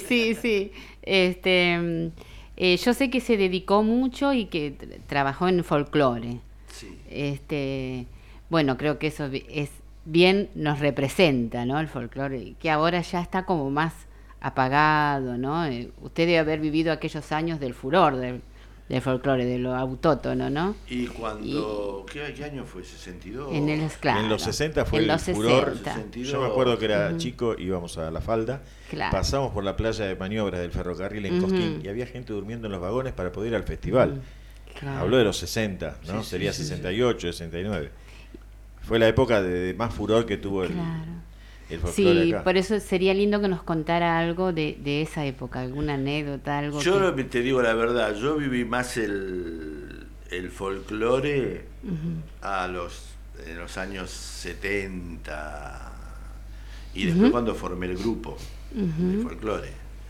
Yo sé que se dedicó mucho y que trabajó en folclore. Sí. Bueno, creo que eso es bien, nos representa, ¿no? El folclore, que ahora ya está como más apagado, ¿no? Usted debe haber vivido aquellos años del furor del folclore, de lo autótono, ¿no? Y cuando... ¿Qué año fue? ¿62? En los 60 fue el furor. Yo me acuerdo que era chico, íbamos a La Falda, pasamos por la playa de maniobras del ferrocarril en Cosquín y había gente durmiendo en los vagones para poder ir al festival. Habló de los 60, ¿no? Sería 68, 69. Fue la época de más furor que tuvo el folclore acá. Por eso sería lindo que nos contara algo de esa época, alguna anécdota, algo. Yo te digo la verdad, yo viví más el folclore en los años 70 y después cuando formé el grupo de folclore.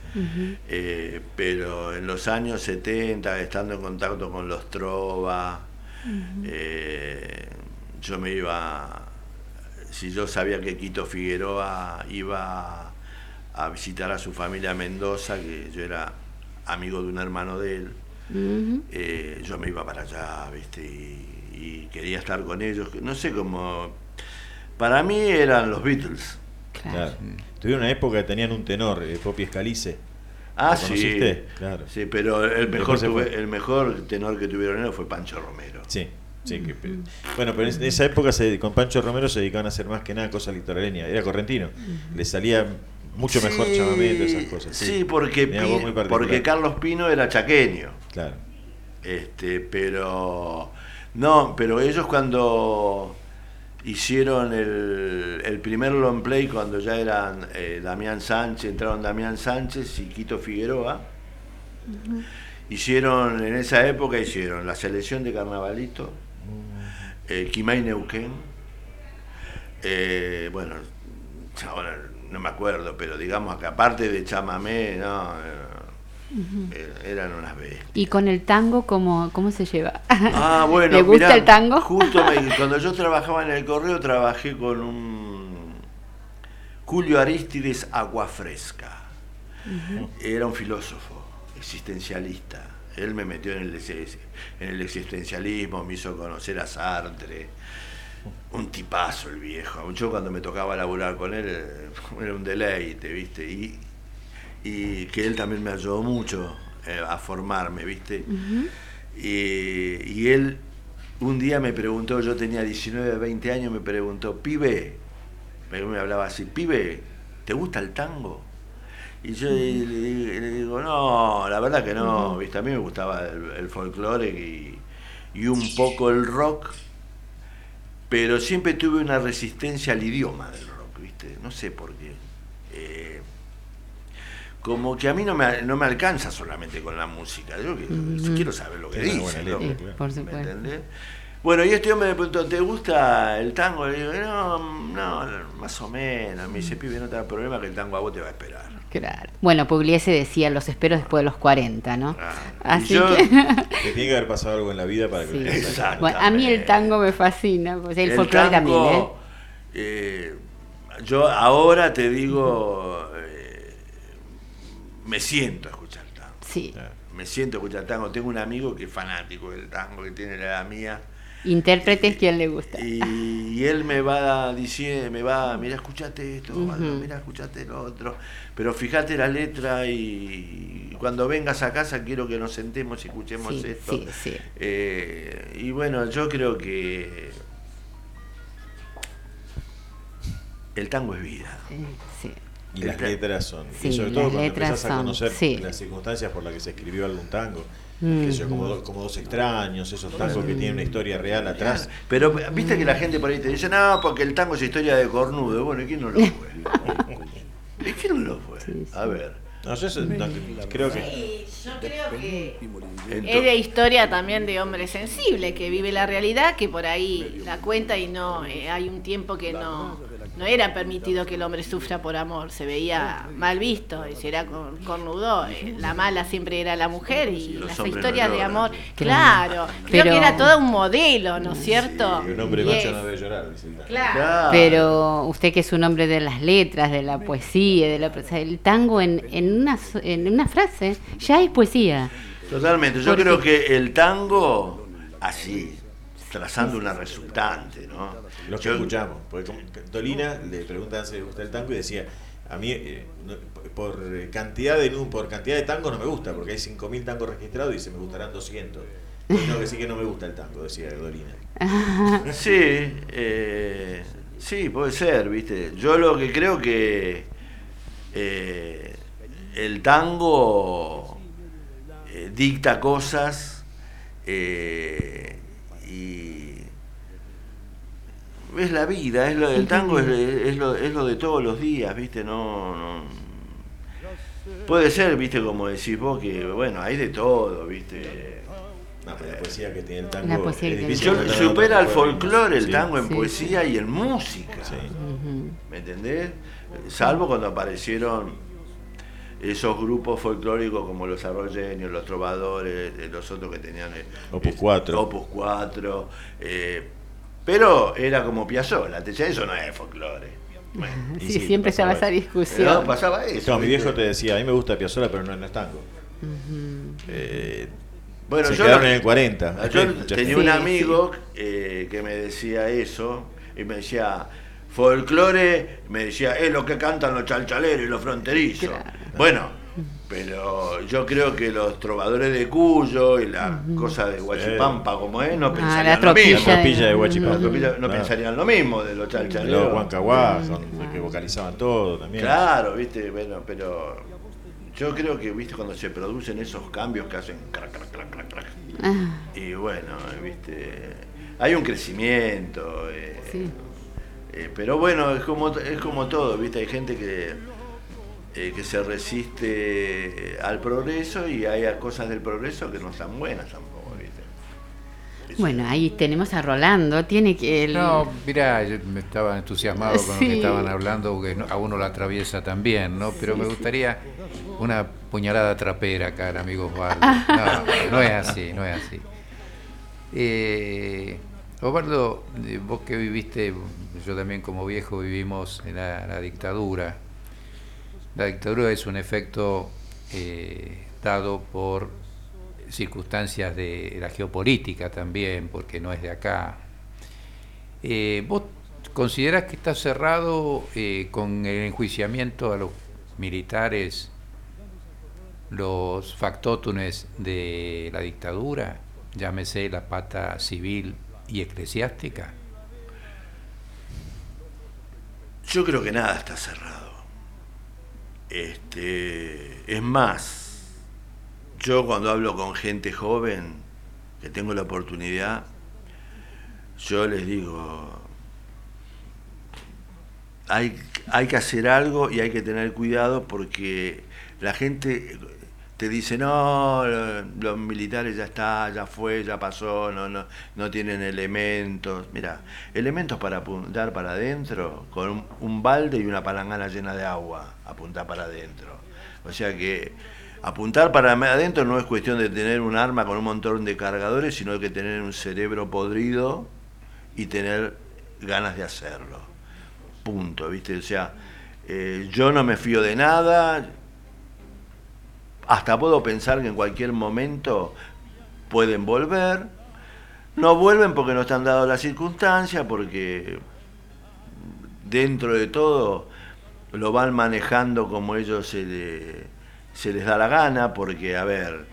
Pero en los años 70, estando en contacto con los trova, yo me iba, si yo sabía que Quito Figueroa iba a visitar a su familia a Mendoza, que yo era amigo de un hermano de él, yo me iba para allá, ¿viste? Y quería estar con ellos, no sé cómo, para mí eran los Beatles. Claro. Tuvieron una época que tenían un tenor, Popi Escalice. Ah, sí. ¿Conociste? Claro. Sí, pero el mejor tenor que tuvieron ellos fue Pancho Romero. Sí. Bueno, pero en esa época con Pancho Romero se dedicaban a hacer más que nada cosas litoraleñas. Era correntino. Le salía mucho mejor chamamé y todas esas cosas. Sí, porque Carlos Pino era chaqueño. Claro. Pero ellos cuando hicieron el primer long play, cuando ya eran entraron Damián Sánchez y Quito Figueroa, en esa época hicieron la selección de Carnavalito, Quimay Neuquén, bueno, ahora no me acuerdo, pero digamos que aparte de chamamé, eran unas bestias. ¿Y con el tango cómo se lleva? Bueno, ¿le gusta el tango? Justo cuando yo trabajaba en el Correo, trabajé con un Julio Aristides Aguafresca. Era un filósofo existencialista. Él me metió en el existencialismo, me hizo conocer a Sartre. Un tipazo el viejo. Yo cuando me tocaba laburar con él era un deleite, ¿viste? Y que él también me ayudó mucho a formarme, ¿viste? Y él un día me preguntó, yo tenía 19, 20 años, me preguntó, pibe, me hablaba así, pibe, ¿te gusta el tango? Y yo le digo, no, la verdad que no, ¿viste? A mí me gustaba el folclore y un poco el rock, pero siempre tuve una resistencia al idioma del rock, ¿viste? No sé por qué. Como que a mí no me alcanza solamente con la música, yo quiero saber lo que dice, ¿no? Por supuesto. ¿Me entendés? Bueno, y este hombre me preguntó, ¿te gusta el tango? Le digo, no, más o menos. Me dice, pibe, no te da problema que el tango a vos te va a esperar. Claro. Bueno, Pugliese decía, los espero después de los 40, ¿no? Así que tiene que haber pasado algo en la vida para que... Exacto. Bueno, a mí el tango me fascina, pues el folclore también, yo ahora te digo, me siento a escuchar tango. Sí. Me siento a escuchar tango. Tengo un amigo que es fanático del tango, que tiene la edad mía. Intérpretes, ¿quién le gusta? Y él me va diciendo, mira, escuchate esto, mira, escuchate lo otro, pero fíjate la letra y cuando vengas a casa quiero que nos sentemos y escuchemos esto. Sí. Y bueno, yo creo que el tango es vida. Sí. Y las letras son, Sí, y sobre todo las cuando letras empezás a son, conocer sí. las circunstancias por las que se escribió algún tango, Mm. que sé yo, como Dos extraños, esos tangos que tienen una historia real atrás. Pero viste que la gente por ahí te dice, no, porque el tango es historia de cornudo. Bueno, ¿y quién no lo fue? ¿Y quién no lo fue? A ver. No, yo creo que... Sí, yo creo que es de historia también de hombre sensible, que vive la realidad, que por ahí la cuenta y no, hay un tiempo que no era permitido que el hombre sufra por amor, se veía mal visto, y si era cornudo, la mala siempre era la mujer, y los las hombres historias no de lloran. amor, claro, creo Pero- que era todo un modelo, ¿no es cierto? Un hombre Y macho es- no debe llorar, dice el tango. Claro. Pero usted que es un hombre de las letras, de la poesía, o sea, el tango en una frase ya es poesía. Totalmente. Yo Porque- creo que el tango, así, trazando una resultante, ¿no? Lo que escuchamos, porque como Dolina le preguntan si le gusta el tango y decía, a mí por cantidad de tangos no me gusta, porque hay 5.000 tangos registrados y dice, me gustarán 200. Tengo que decir que no me gusta el tango, decía Dolina. Sí, sí, puede ser, ¿viste? Yo lo que creo que el tango dicta cosas y es la vida, el tango es lo de todos los días, ¿viste? No puede ser, ¿viste? Como decís vos, que bueno, hay de todo, ¿viste? No, pero la poesía que tiene el La tango poesía es que difícil. Yo, encontrar supera el otro pueblo. folclore, el Sí. tango en Sí, poesía y en música. ¿Me entendés? Salvo cuando aparecieron esos grupos folclóricos como los arroyeños, los trovadores, los otros que tenían Opus 4. Opus 4, pero era como Piazzolla, te decía, eso no es folclore. Bueno, Y Sí, sí, siempre estaba pasaba esa eso. discusión. no, pasaba eso. No, mi ¿viste? viejo te decía, a mí me gusta Piazzolla, pero no es tango. Bueno, se yo quedaron lo- en el 40. Yo Mucha tenía gente. un amigo que me decía eso, y me decía, folclore, me decía, es lo que cantan los chalchaleros y los fronterizos. Bueno, pero yo creo que los trovadores de Cuyo y la cosa de Huachipampa como es, no pensarían la lo tropilla mismo. La tropilla de Huachipampa. La tropilla no Claro. pensarían lo mismo de los Los chalchaleros. Huancahuá, son los que vocalizaban todo también. Claro, viste, bueno, pero yo creo que, viste, cuando se producen esos cambios que hacen crac, crac, crac, crac, crac, Ah, y bueno, viste, hay un crecimiento, sí. pero bueno, es como todo, viste, hay gente que se resiste al progreso y hay cosas del progreso que no están buenas tampoco, viste. Bueno, ahí tenemos a Rolando, tiene que... No, mirá, yo me estaba entusiasmado con lo Sí. que estaban hablando, porque a uno lo atraviesa también, ¿no? Pero me gustaría una puñalada trapera acá, el amigo Osvaldo. No es así, no es así. Osvaldo, vos que viviste, yo también como viejo vivimos en la dictadura. La dictadura es un efecto dado por circunstancias de la geopolítica también, porque no es de acá. ¿Vos considerás que está cerrado con el enjuiciamiento a los militares los factótunes de la dictadura, llámese la pata civil y eclesiástica? Yo creo que nada está cerrado. Es más, yo cuando hablo con gente joven, que tengo la oportunidad, yo les digo, hay que hacer algo y hay que tener cuidado porque la gente te dice, no, los militares ya fue, ya pasó, no tienen elementos. Mira, elementos para apuntar para adentro, con un balde y una palangana llena de agua, apuntar para adentro. O sea que apuntar para adentro no es cuestión de tener un arma con un montón de cargadores, sino que tener un cerebro podrido y tener ganas de hacerlo. Punto, ¿viste? O sea, yo no me fío de nada. Hasta puedo pensar que en cualquier momento pueden volver. No vuelven porque no están dadas las circunstancias, porque dentro de todo lo van manejando como ellos se les da la gana, porque, a ver,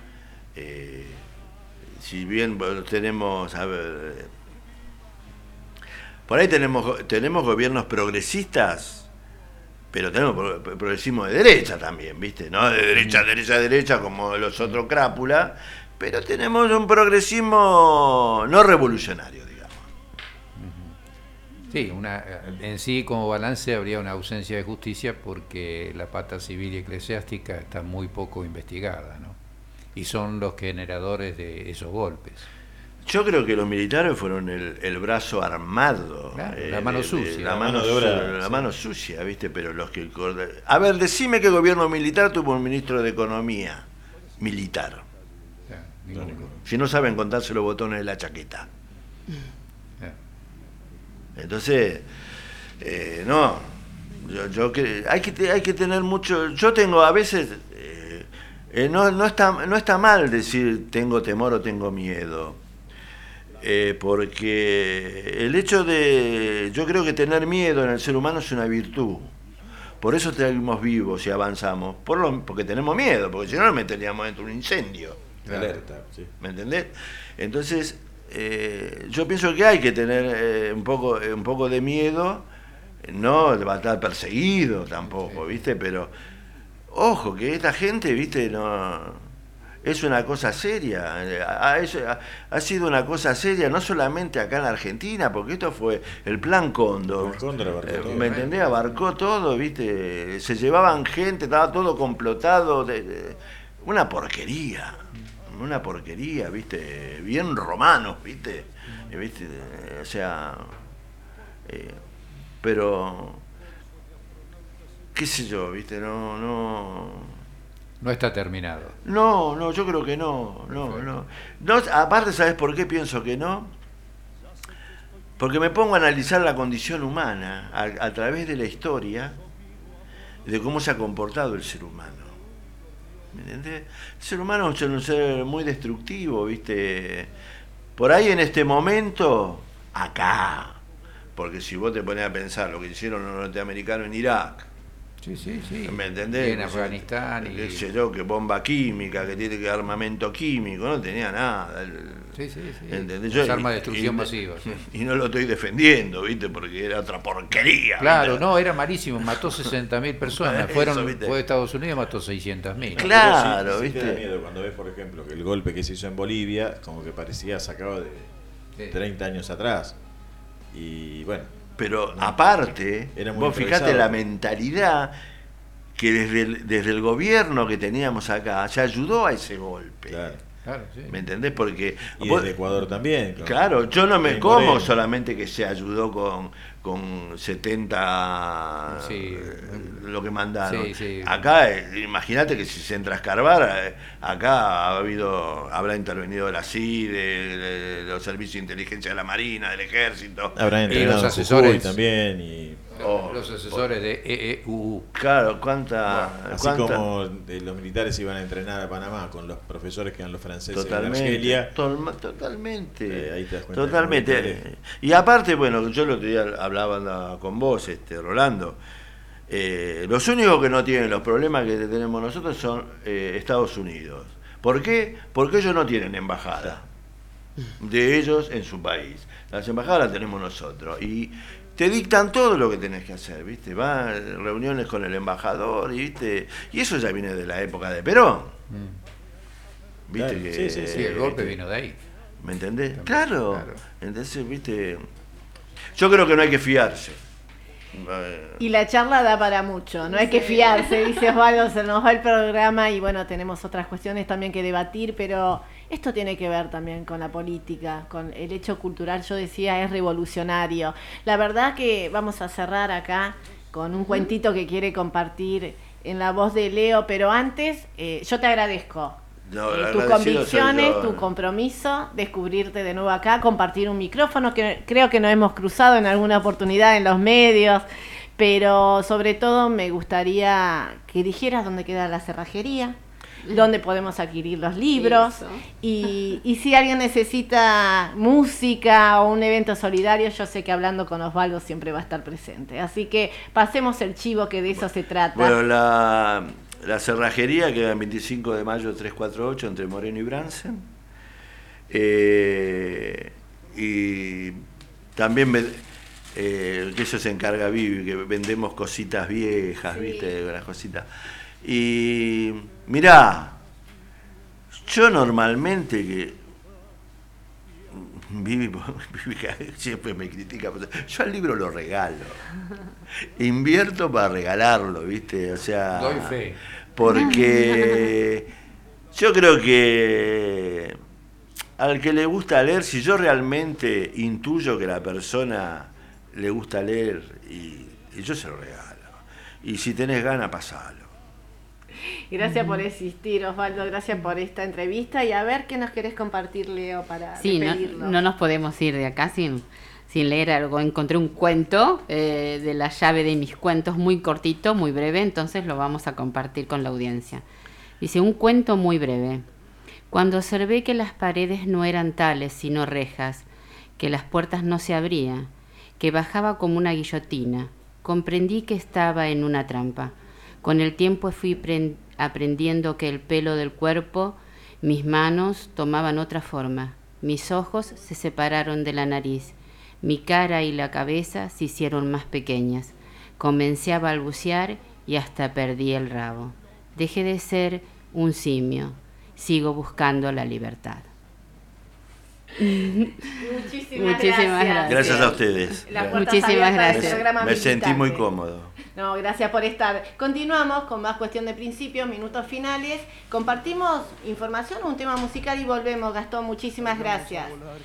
si bien tenemos, a ver, por ahí tenemos gobiernos progresistas pero tenemos progresismo de derecha también, ¿viste? No de derecha como los otros crápula, pero tenemos un progresismo no revolucionario, digamos. Sí, en sí como balance habría una ausencia de justicia porque la pata civil y eclesiástica está muy poco investigada, ¿no? Y son los generadores de esos golpes. Yo creo que los militares fueron el brazo armado. Claro, la mano sucia. La mano sucia, ¿viste? Pero los que... A ver, decime qué gobierno militar tuvo un ministro de Economía militar. Si no saben contarse los botones de la chaqueta. Entonces, no, hay que tener mucho. Yo tengo a veces, no está mal decir tengo temor o tengo miedo, porque el hecho de, yo creo que tener miedo en el ser humano es una virtud. Por eso seguimos vivos y avanzamos, porque tenemos miedo, porque si no nos meteríamos dentro de un incendio. Alerta, sí. ¿Me entendés? Entonces, yo pienso que hay que tener un poco de miedo, no va a estar perseguido tampoco, ¿viste? Pero ojo, que esta gente, ¿viste? No es una cosa seria, ha sido una cosa seria no solamente acá en la Argentina, porque esto fue el Plan Cóndor, ¿me entendés? Abarcó todo, ¿viste? Se llevaban gente, estaba todo complotado, una porquería, ¿viste? Bien romanos, ¿viste? O sea, pero qué sé yo, ¿viste? No está terminado. No, yo creo que no, aparte, ¿sabes por qué pienso que no? Porque me pongo a analizar la condición humana a través de la historia, de cómo se ha comportado el ser humano. ¿Me entendés? El ser humano es un ser muy destructivo, ¿viste? Por ahí en este momento, acá, porque si vos te pones a pensar lo que hicieron los norteamericanos en Irak, sí. ¿me entendés? Y en Afganistán. Qué sé yo, que bomba química, que tiene que armamento químico, no tenía nada. Sí. ¿Entendés? Es arma de destrucción masiva. Sí. Y no lo estoy defendiendo, ¿viste? Porque era otra porquería. Claro, ¿viste? no, era malísimo, mató 60.000 personas. Fue de Estados Unidos, mató 600.000. Claro, sí, ¿viste? Te da miedo cuando ves, por ejemplo, que el golpe que se hizo en Bolivia, como que parecía sacado de 30 años atrás. Y bueno. Pero aparte, vos fijate la mentalidad que desde el gobierno que teníamos acá se ayudó a ese golpe. Claro, sí. ¿Me entendés? Porque y desde Ecuador también. Claro, yo no me como solamente que se ayudó con 70 lo que mandaron. Sí. Acá, imagínate que si se entra a escarbar, acá habrá intervenido la CID, de los servicios de inteligencia de la Marina, del Ejército. Habrá entrenado los asesores también los asesores de EEU. Claro, así como los militares iban a entrenar a Panamá con los profesores que eran los franceses de Argelia. Totalmente. Ahí te das cuenta. Totalmente. Y aparte, bueno, yo el otro día hablaba con vos, Rolando. Los únicos que no tienen los problemas que tenemos nosotros son Estados Unidos. ¿Por qué? Porque ellos no tienen embajada de ellos en su país. Las embajadas las tenemos nosotros. Y te dictan todo lo que tenés que hacer, ¿viste? Van a reuniones con el embajador, ¿viste? Y eso ya viene de la época de Perón. ¿Viste? Claro, sí, el golpe vino de ahí. ¿Me entendés? También, Claro. Entonces, ¿viste? Yo creo que no hay que fiarse. Y la charla da para mucho, no hay que fiarse, dice Osvaldo, se nos va el programa y bueno, tenemos otras cuestiones también que debatir, pero esto tiene que ver también con la política, con el hecho cultural, yo decía, es revolucionario. La verdad que vamos a cerrar acá con un cuentito que quiere compartir en la voz de Leo, pero antes yo te agradezco. Tus convicciones, tu compromiso, descubrirte de nuevo acá, compartir un micrófono que creo que nos hemos cruzado en alguna oportunidad en los medios, pero sobre todo me gustaría que dijeras dónde queda la cerrajería, dónde podemos adquirir los libros y si alguien necesita música o un evento solidario, yo sé que hablando con Osvaldo siempre va a estar presente. Así que pasemos el chivo, que de eso se trata. Bueno, la cerrajería queda en 25 de mayo 348 entre Moreno y Bransen. Y también que eso se encarga Vivi, que vendemos cositas viejas, sí. ¿Viste? Las cositas. Y mirá, yo normalmente que Vivi siempre me critica, yo al libro lo regalo, invierto para regalarlo, ¿viste? O sea, doy fe. Porque yo creo que al que le gusta leer, si yo realmente intuyo que la persona le gusta leer, y yo se lo regalo. Y si tenés ganas, pasalo. Gracias por existir, Osvaldo, gracias por esta entrevista. Y a ver qué nos querés compartir, Leo, para despedirlo. No nos podemos ir de acá sin leer algo. Encontré un cuento de La llave de mis cuentos, muy cortito, muy breve, entonces lo vamos a compartir con la audiencia. Dice, un cuento muy breve. Cuando observé que las paredes no eran tales, sino rejas, que las puertas no se abrían, que bajaba como una guillotina, comprendí que estaba en una trampa. Con el tiempo fui aprendiendo que el pelo del cuerpo, mis manos tomaban otra forma, mis ojos se separaron de la nariz, mi cara y la cabeza se hicieron más pequeñas. Comencé a balbucear y hasta perdí el rabo. Dejé de ser un simio. Sigo buscando la libertad. Muchísimas gracias. Gracias a ustedes. Muchísimas gracias. Me sentí muy cómodo. No, gracias por estar. Continuamos con más cuestión de principios, minutos finales. Compartimos información, un tema musical y volvemos. Gastón, muchísimas gracias.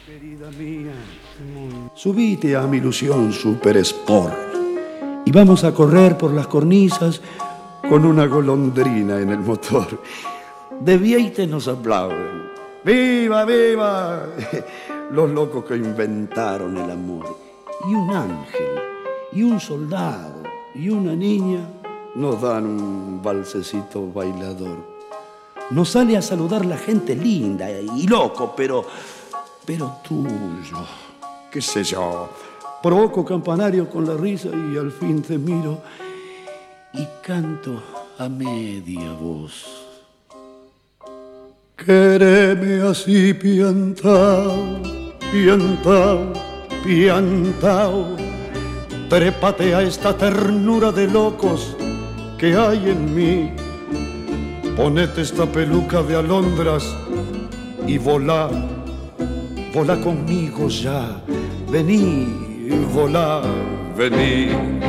Subite a mi ilusión Super Sport y vamos a correr por las cornisas con una golondrina en el motor. De Vieite nos aplauden. ¡Viva, viva! Los locos que inventaron el amor. Y un ángel, y un soldado, y una niña nos dan un valsecito bailador. Nos sale a saludar la gente linda y loco, pero tuyo. ¿Qué sé yo? Provoco campanario con la risa y al fin te miro y canto a media voz. Quéreme así piantao, piantao, piantao. Trépate a esta ternura de locos que hay en mí. Ponete esta peluca de alondras y volá, volá conmigo ya. Vení, volá, vení.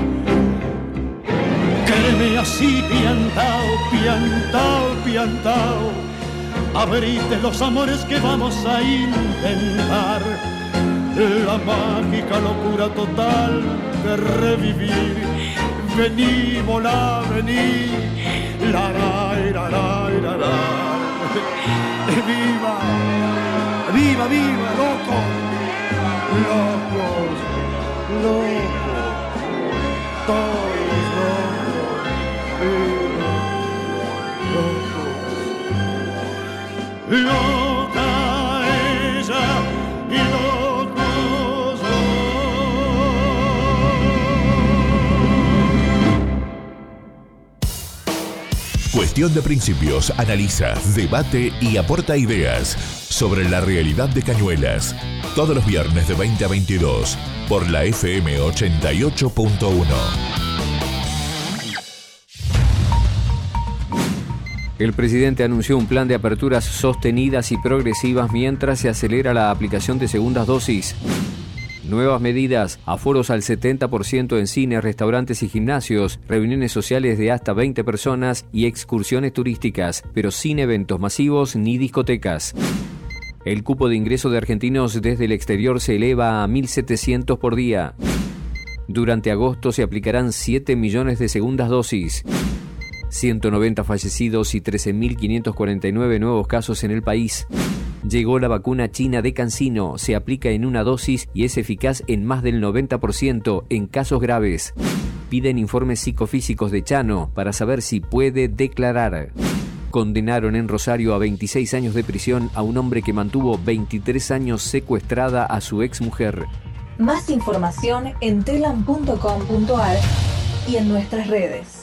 Quéreme así piantao, piantao, piantao. Abrite los amores que vamos a intentar, la mágica locura total de revivir. Vení, volá, vení, la la la la la la. Viva, viva, viva, locos, locos, locos, todos locos, viva, locos. Loca ella y locos dos. Cuestión de Principios analiza, debate y aporta ideas sobre la realidad de Cañuelas. Todos los viernes de 20 a 22 por la FM 88.1. El presidente anunció un plan de aperturas sostenidas y progresivas mientras se acelera la aplicación de segundas dosis. Nuevas medidas, aforos al 70% en cines, restaurantes y gimnasios, reuniones sociales de hasta 20 personas y excursiones turísticas, pero sin eventos masivos ni discotecas. El cupo de ingreso de argentinos desde el exterior se eleva a 1.700 por día. Durante agosto se aplicarán 7 millones de segundas dosis. 190 fallecidos y 13.549 nuevos casos en el país. Llegó la vacuna china de CanSino, se aplica en una dosis y es eficaz en más del 90% en casos graves. Piden informes psicofísicos de Chano para saber si puede declarar. Condenaron en Rosario a 26 años de prisión a un hombre que mantuvo 23 años secuestrada a su exmujer. Más información en telam.com.ar y en nuestras redes.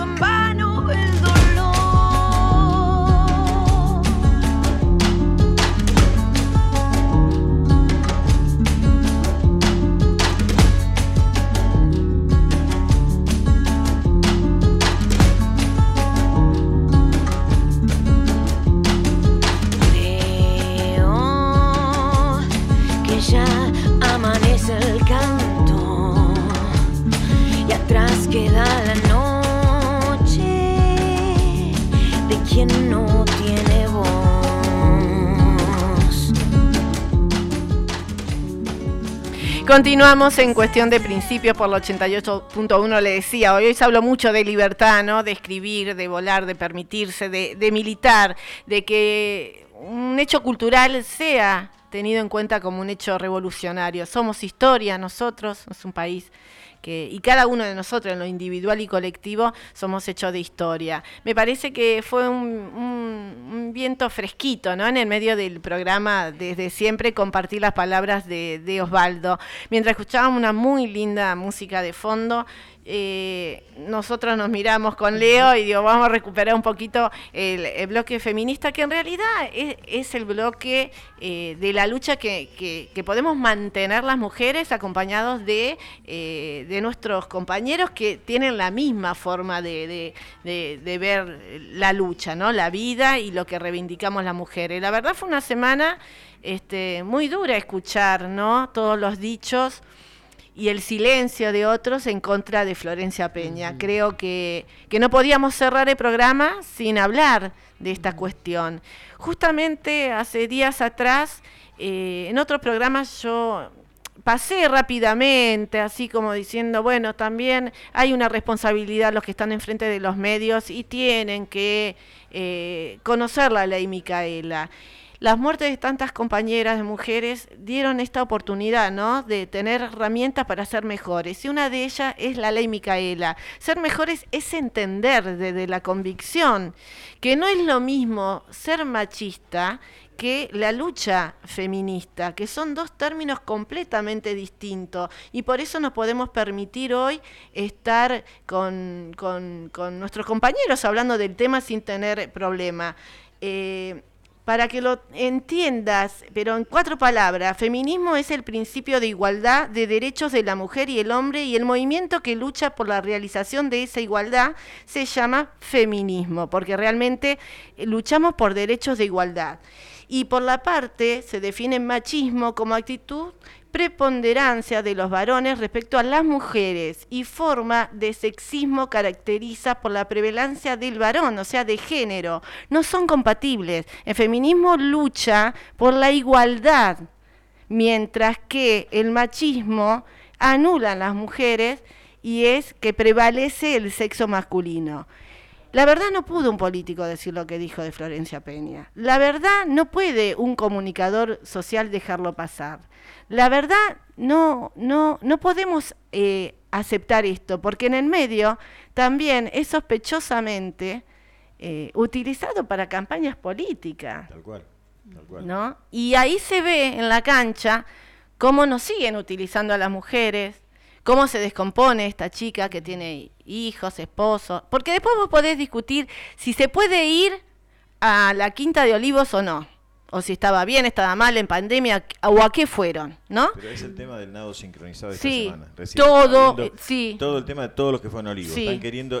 en vano el dolor. Ya amanece el canto y atrás queda la noche de quien no tiene voz. Continuamos en Cuestión de Principios por el 88.1. Le decía, hoy se habló mucho de libertad, ¿no? De escribir, de volar, de permitirse, de militar, de que un hecho cultural sea tenido en cuenta como un hecho revolucionario. Somos historia, nosotros, es un país y cada uno de nosotros en lo individual y colectivo somos hechos de historia. Me parece que fue un viento fresquito, ¿no? En el medio del programa, desde siempre, compartir las palabras de Osvaldo. Mientras escuchábamos una muy linda música de fondo, nosotros nos miramos con Leo y digo, vamos a recuperar un poquito el bloque feminista, que en realidad es el bloque de la lucha que podemos mantener las mujeres acompañados de nuestros compañeros que tienen la misma forma de ver la lucha, ¿no? La vida y lo que reivindicamos las mujeres. La verdad fue una semana muy dura escuchar, ¿no? Todos los dichos y el silencio de otros en contra de Florencia Peña. Creo que no podíamos cerrar el programa sin hablar de esta cuestión. Justamente hace días atrás, en otro programa yo pasé rápidamente, así como diciendo, bueno, también hay una responsabilidad los que están enfrente de los medios y tienen que conocer la ley Micaela. Las muertes de tantas compañeras de mujeres dieron esta oportunidad, ¿no? De tener herramientas para ser mejores. Y una de ellas es la ley Micaela. Ser mejores es entender desde la convicción que no es lo mismo ser machista que la lucha feminista, que son dos términos completamente distintos. Y por eso nos podemos permitir hoy estar con nuestros compañeros hablando del tema sin tener problema. Para que lo entiendas, pero en 4 palabras, feminismo es el principio de igualdad de derechos de la mujer y el hombre, y el movimiento que lucha por la realización de esa igualdad se llama feminismo, porque realmente luchamos por derechos de igualdad. Y por la parte se define machismo como actitud preponderancia de los varones respecto a las mujeres y forma de sexismo caracteriza por la prevalencia del varón, o sea, de género. No son compatibles. El feminismo lucha por la igualdad, mientras que el machismo anula a las mujeres y es que prevalece el sexo masculino. La verdad no pudo un político decir lo que dijo de Florencia Peña. La verdad no puede un comunicador social dejarlo pasar. La verdad no podemos aceptar esto, porque en el medio también es sospechosamente utilizado para campañas políticas. Tal cual. ¿No? Y ahí se ve en la cancha cómo nos siguen utilizando a las mujeres, cómo se descompone esta chica que tiene hijos, esposos, porque después vos podés discutir si se puede ir a la Quinta de Olivos o no, o si estaba bien, estaba mal en pandemia, o a qué fueron, ¿no? Pero es el tema del nado sincronizado de sí, esta semana. Recién todo el tema de todos los que fueron a Olivos. Sí. Están queriendo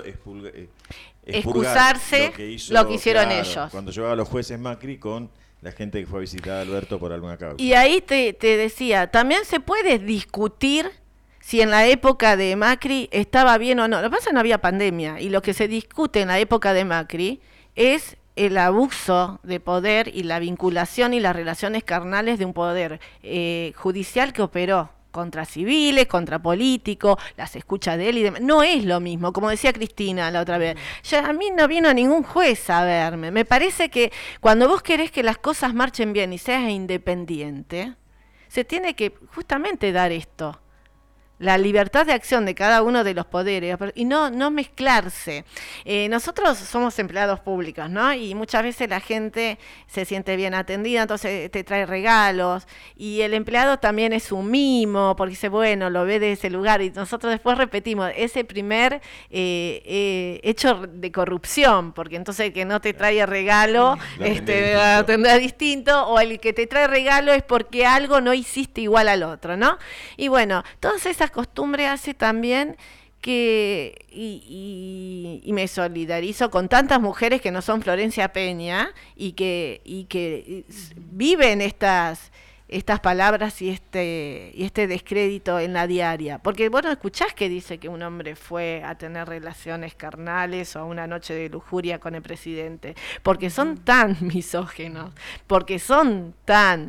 excusarse lo que hicieron ellos. Cuando llevaba a los jueces Macri con la gente que fue a visitar a Alberto por alguna causa. Y ahí te decía, también se puede discutir si en la época de Macri estaba bien o no. Lo que pasa es que no había pandemia, y lo que se discute en la época de Macri es el abuso de poder y la vinculación y las relaciones carnales de un poder judicial que operó contra civiles, contra políticos, las escuchas de él y demás. No es lo mismo, como decía Cristina la otra vez. Ya a mí no vino ningún juez a verme. Me parece que cuando vos querés que las cosas marchen bien y seas independiente, se tiene que justamente dar esto. la libertad de acción de cada uno de los poderes y no mezclarse. Nosotros somos empleados públicos, ¿no? Y muchas veces la gente se siente bien atendida, entonces te trae regalos, y el empleado también es un mimo, porque dice, bueno, lo ve de ese lugar, y nosotros después repetimos ese primer hecho de corrupción, porque entonces el que no te trae regalo va a atender distinto, o el que te trae regalo es porque algo no hiciste igual al otro, ¿no? Y bueno, todas esas costumbres hace también que, y me solidarizo con tantas mujeres que no son Florencia Peña y que viven estas palabras y este descrédito en la diaria, porque vos no escuchás que dice que un hombre fue a tener relaciones carnales o a una noche de lujuria con el presidente, porque son tan misóginos, porque son tan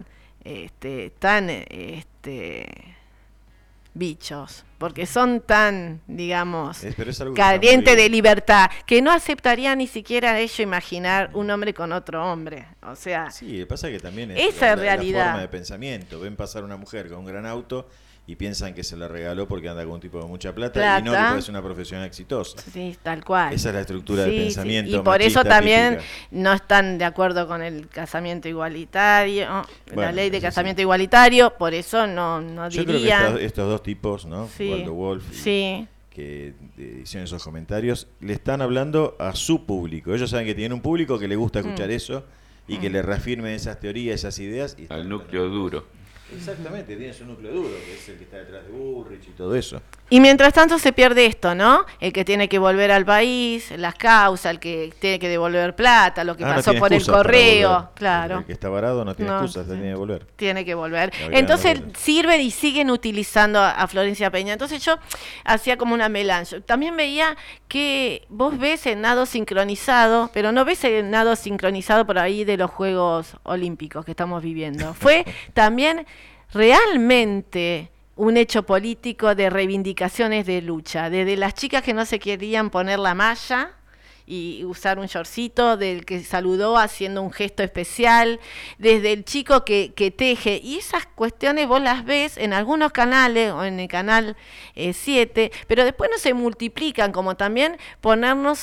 bichos, porque son tan, digamos, carentes de libertad, que no aceptaría ni siquiera ello imaginar un hombre con otro hombre. O sea, sí, pasa que también es esa la realidad. forma de pensamiento. Ven pasar una mujer con un gran auto y piensan que se la regaló porque anda con un tipo de mucha plata y no que puede ser una profesión exitosa. Sí, tal cual. Esa es la estructura del pensamiento. Sí. Y por eso machista, también típica. no están de acuerdo con el casamiento igualitario, Bueno, la ley de casamiento igualitario, por eso no Yo dirían. creo que estos dos tipos, ¿no? Sí. Waldo Wolf y, Sí. que hicieron esos comentarios, le están hablando a su público. Ellos saben que tienen un público que le gusta escuchar eso y que le reafirmen esas teorías, esas ideas. Y al núcleo duro. Exactamente, tiene su núcleo duro, que es el que está detrás de Bullrich y todo eso. Y mientras tanto se pierde esto, ¿no? El que tiene que volver al país, las causas, el que tiene que devolver plata, lo que pasó no por el correo, claro. El que está varado no tiene excusas, tiene que volver. Tiene que volver. Claro, Entonces claro. sirven y siguen utilizando a Florencia Peña. Entonces yo hacía como una melange. También veía que vos ves el nado sincronizado, pero no ves el nado sincronizado por ahí de los Juegos Olímpicos que estamos viviendo. Fue también realmente un hecho político de reivindicaciones de lucha, desde las chicas que no se querían poner la malla y usar un shortcito, del que saludó haciendo un gesto especial, desde el chico que teje, y esas cuestiones vos las ves en algunos canales, o en el canal 7, pero después no se multiplican, como también ponernos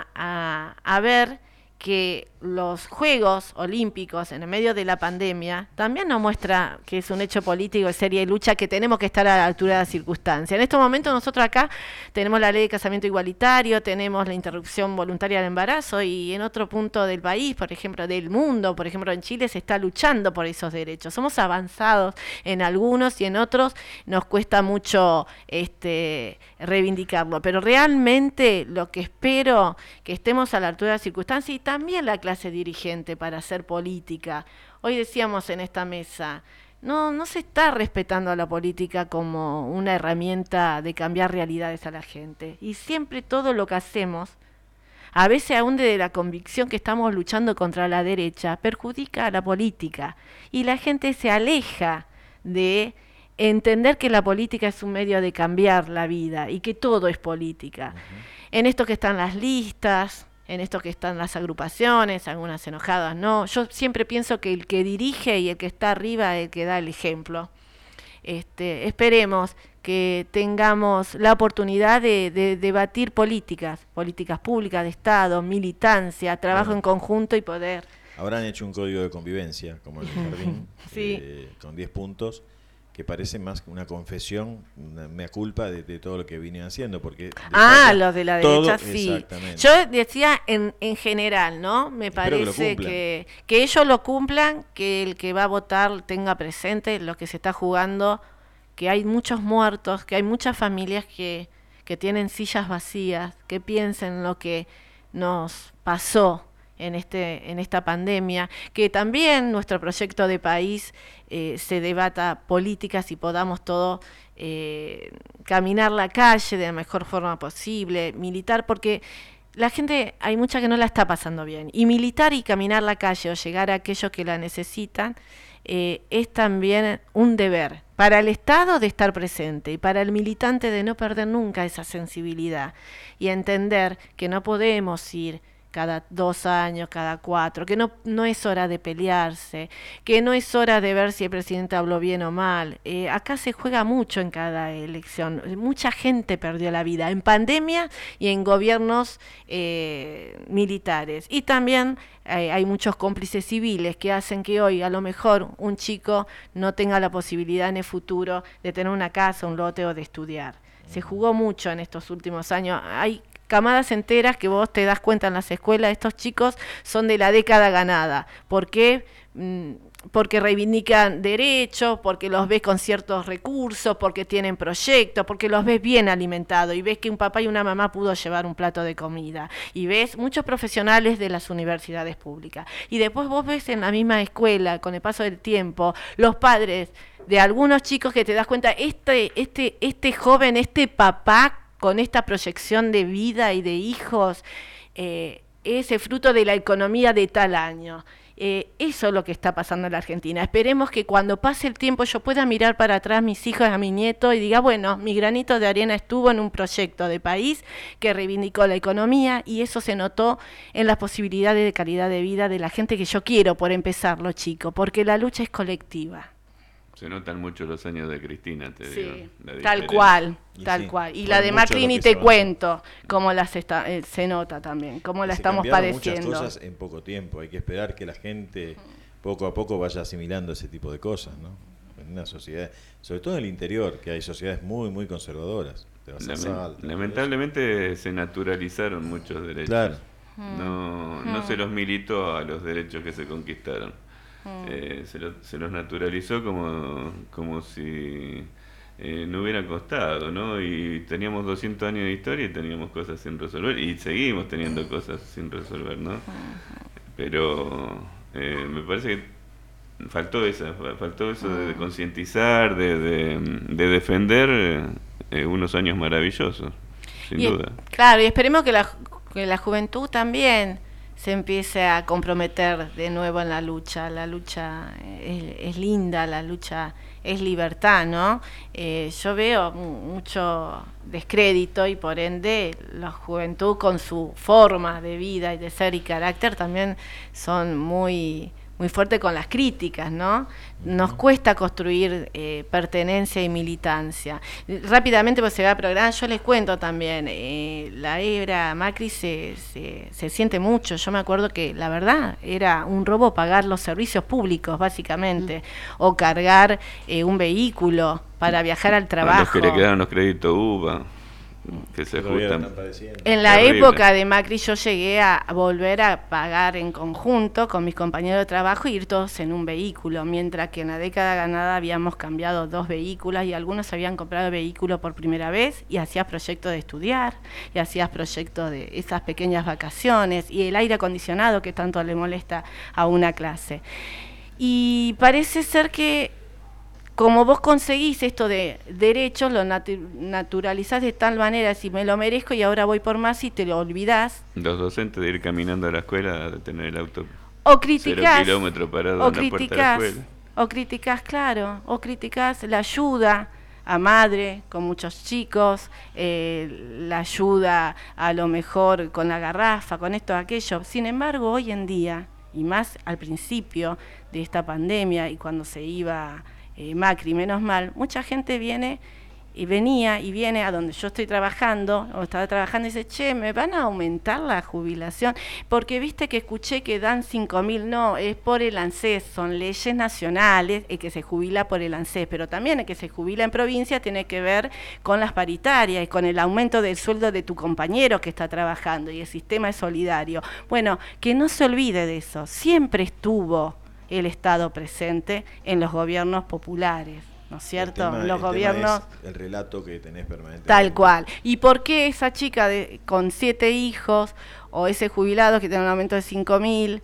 a ver que los Juegos Olímpicos en el medio de la pandemia también nos muestra que es un hecho político de seria y lucha, que tenemos que estar a la altura de las circunstancias. En estos momentos nosotros acá tenemos la ley de casamiento igualitario, tenemos la interrupción voluntaria del embarazo, y en otro punto del país, por ejemplo del mundo, por ejemplo en Chile, se está luchando por esos derechos. Somos avanzados en algunos y en otros nos cuesta mucho reivindicarlo, pero realmente lo que espero que estemos a la altura de las circunstancias, y también la clase dirigente, para hacer política. Hoy decíamos en esta mesa, no se está respetando a la política como una herramienta de cambiar realidades a la gente, y siempre todo lo que hacemos, a veces aún desde la convicción que estamos luchando contra la derecha, perjudica a la política, y la gente se aleja de entender que la política es un medio de cambiar la vida y que todo es política. En esto que están las listas, en esto que están las agrupaciones, algunas enojadas, no. Yo siempre pienso que el que dirige y el que está arriba es el que da el ejemplo. Esperemos que tengamos la oportunidad de debatir políticas públicas, de Estado, militancia, trabajo en conjunto y poder. Habrán hecho un código de convivencia, como el jardín, sí. Con 10 puntos, que parece más que una confesión, una mea culpa de todo lo que vinieron haciendo, porque los de la derecha sí. Yo decía en general, ¿no? Me parece que ellos lo cumplan, que el que va a votar tenga presente lo que se está jugando, que hay muchos muertos, que hay muchas familias que tienen sillas vacías, que piensen lo que nos pasó en esta pandemia, que también nuestro proyecto de país se debata políticas y podamos todos caminar la calle de la mejor forma posible, militar, porque la gente, hay mucha que no la está pasando bien, y militar y caminar la calle o llegar a aquellos que la necesitan es también un deber para el Estado de estar presente, y para el militante de no perder nunca esa sensibilidad y entender que no podemos ir cada 2 años, cada 4, que no es hora de pelearse, que no es hora de ver si el presidente habló bien o mal. Acá se juega mucho en cada elección. Mucha gente perdió la vida en pandemia y en gobiernos militares. Y también hay muchos cómplices civiles que hacen que hoy a lo mejor un chico no tenga la posibilidad en el futuro de tener una casa, un lote o de estudiar. Se jugó mucho en estos últimos años. Hay camadas enteras que vos te das cuenta en las escuelas, estos chicos son de la década ganada. ¿Por qué? Porque reivindican derechos, porque los ves con ciertos recursos, porque tienen proyectos, porque los ves bien alimentados y ves que un papá y una mamá pudo llevar un plato de comida. Y ves muchos profesionales de las universidades públicas. Y después vos ves en la misma escuela, con el paso del tiempo, los padres de algunos chicos que te das cuenta, este joven, este papá con esta proyección de vida y de hijos, es el fruto de la economía de tal año. Eso es lo que está pasando en la Argentina. Esperemos que cuando pase el tiempo yo pueda mirar para atrás mis hijos, a mi nieto y diga, bueno, mi granito de arena estuvo en un proyecto de país que reivindicó la economía y eso se notó en las posibilidades de calidad de vida de la gente que yo quiero, por empezar, los chicos, porque la lucha es colectiva. Se notan mucho los años de Cristina, te digo. Tal cual, tal sí, cual. Y fue la de mucho Macri lo ni que te se cuento cómo se nota también, cómo la estamos cambiaron padeciendo. muchas cosas en poco tiempo. Hay que esperar que la gente poco a poco vaya asimilando ese tipo de cosas, ¿no? En una sociedad, sobre todo en el interior, que hay sociedades muy, muy conservadoras. Te vas a Salta, lamentablemente se naturalizaron muchos derechos. Claro. No se los militó a los derechos que se conquistaron. Se los naturalizó como si no hubiera costado, ¿no? Y teníamos 200 años de historia y teníamos cosas sin resolver y seguimos teniendo cosas sin resolver, ¿no? Pero me parece que faltó eso de concientizar, de defender unos años maravillosos, sin duda. Claro, y esperemos que la juventud también se empiece a comprometer de nuevo en la lucha. La lucha es linda, la lucha es libertad, ¿no? Yo veo mucho descrédito y por ende la juventud con su forma de vida y de ser y carácter también son muy fuerte con las críticas, ¿no? Nos cuesta construir pertenencia y militancia. Rápidamente, pues se va a programa, yo les cuento también, la era Macri se siente mucho. Yo me acuerdo que la verdad era un robo pagar los servicios públicos, básicamente, o cargar un vehículo para viajar al trabajo. A los que le quedaron los créditos UBA, que se ajustan. En la época de Macri yo llegué a volver a pagar en conjunto con mis compañeros de trabajo y ir todos en un vehículo, mientras que en la década ganada habíamos cambiado 2 vehículos y algunos habían comprado vehículo por primera vez y hacías proyectos de estudiar y hacías proyectos de esas pequeñas vacaciones y el aire acondicionado que tanto le molesta a una clase. Y parece ser que como vos conseguís esto de derechos, lo naturalizás de tal manera, si me lo merezco y ahora voy por más y te lo olvidás. Los docentes de ir caminando a la escuela, de tener el auto o criticás, 0 kilómetros parado en la puerta de la escuela. O criticás la ayuda a madre con muchos chicos, la ayuda a lo mejor con la garrafa, con esto, aquello. Sin embargo, hoy en día, y más al principio de esta pandemia y cuando se iba Macri, menos mal, mucha gente venía y viene a donde yo estoy trabajando, o estaba trabajando y dice, che, ¿me van a aumentar la jubilación? Porque viste que escuché que dan 5.000, no, es por el ANSES, son leyes nacionales, el que se jubila por el ANSES, pero también el que se jubila en provincia tiene que ver con las paritarias y con el aumento del sueldo de tu compañero que está trabajando, y el sistema es solidario. Bueno, que no se olvide de eso, siempre estuvo el Estado presente en los gobiernos populares, ¿no es cierto? Los gobiernos, es el relato que tenés permanentemente. Tal cual. ¿Y por qué esa chica con 7 hijos o ese jubilado que tiene un aumento de 5.000,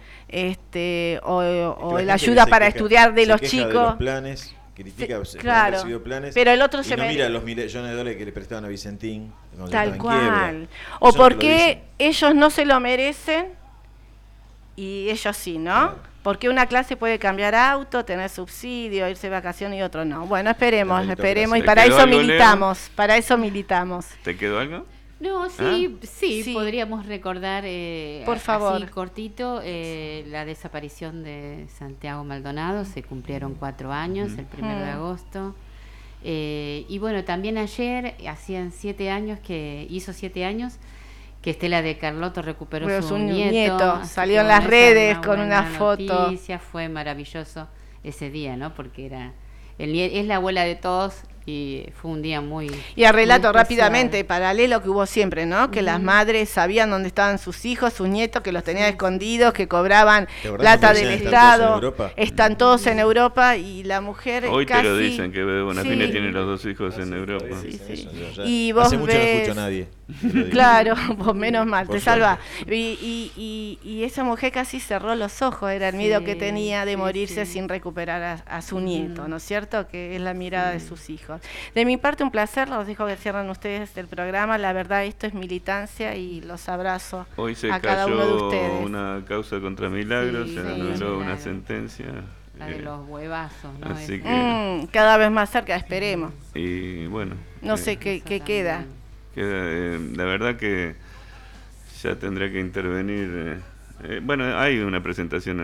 o la ayuda para estudiar de los chicos? De los planes, critica, claro, planes, pero el otro y no mira los millones de dólares que le prestaban a Vicentín. Tal cual. O porque ellos no se lo merecen y ellos sí, ¿no? Claro. Porque una clase puede cambiar auto, tener subsidio, irse de vacaciones y otro no. Bueno, esperemos y para eso militamos, ¿Te quedó algo? No, sí, podríamos recordar, por favor, así cortito, la desaparición de Santiago Maldonado. Se cumplieron 4 años, el 1 de agosto. Y bueno, también ayer hacían 7 años hizo 7 años que Estela de Carlotto recuperó su nieto. Salió en las redes con una foto. Noticia. Fue maravilloso ese día, ¿no? Porque es la abuela de todos y fue un día muy... Y al relato rápidamente, paralelo que hubo siempre, ¿no? Que las madres sabían dónde estaban sus hijos, sus nietos, que los tenían escondidos, que cobraban plata del Estado. Están todos en Europa y la mujer hoy casi... te lo dicen, que Bonafini tiene los 2 hijos en Europa. Y vos hace mucho no escucho a nadie. Claro, vos menos mal, te salva. Y esa mujer casi cerró los ojos, era el miedo que tenía de morirse sin recuperar a su nieto, ¿no es cierto? Que es la mirada de sus hijos. De mi parte, un placer, los dejo que cierran ustedes el programa. La verdad, esto es militancia y los abrazo hoy se a cada uno de cayó ustedes. una causa contra Milagros, se anuló una sentencia. La de los huevazos, ¿no? Así que, cada vez más cerca, esperemos. Y bueno. No sé qué queda. La verdad que ya tendrá que intervenir. Bueno, hay una presentación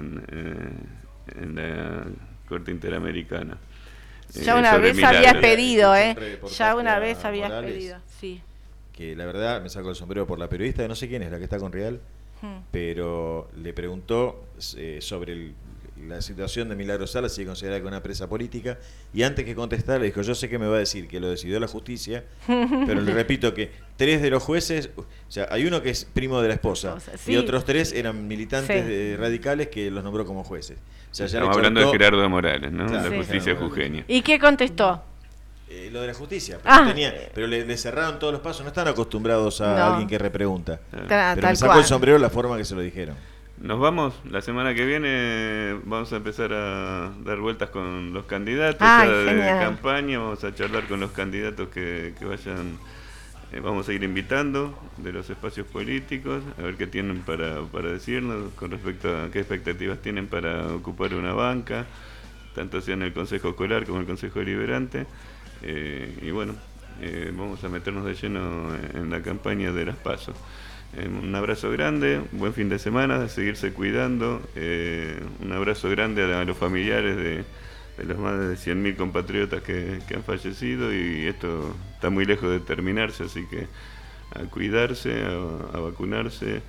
en la Corte Interamericana. Ya una vez habías pedido, ya una vez habías pedido, sí. Que la verdad me saco el sombrero por la periodista, no sé quién es la que está con Real, pero le preguntó sobre la situación de Milagros Sala, si es considerada como una presa política, y antes que contestar le dijo, yo sé que me va a decir que lo decidió la justicia, pero le repito que 3 de los jueces, o sea, hay uno que es primo de la esposa, y otros 3 eran militantes radicales que los nombró como jueces. O sea, ya estamos hablando de Gerardo Morales, ¿no? Claro, la justicia jujeña. ¿Y qué contestó? Lo de la justicia, pero le cerraron todos los pasos, no están acostumbrados a alguien que repregunta. Pero me sacó el sombrero la forma que se lo dijeron. Nos vamos, la semana que viene vamos a empezar a dar vueltas con los candidatos de campaña, vamos a charlar con los candidatos que vayan, vamos a seguir invitando de los espacios políticos, a ver qué tienen para decirnos con respecto a qué expectativas tienen para ocupar una banca, tanto sea en el Consejo Escolar como en el Consejo Deliberante, y bueno, vamos a meternos de lleno en la campaña de las PASO. Un abrazo grande, buen fin de semana, de seguirse cuidando, un abrazo grande a los familiares de los más de 100.000 compatriotas que han fallecido, y esto está muy lejos de terminarse, así que a cuidarse, a vacunarse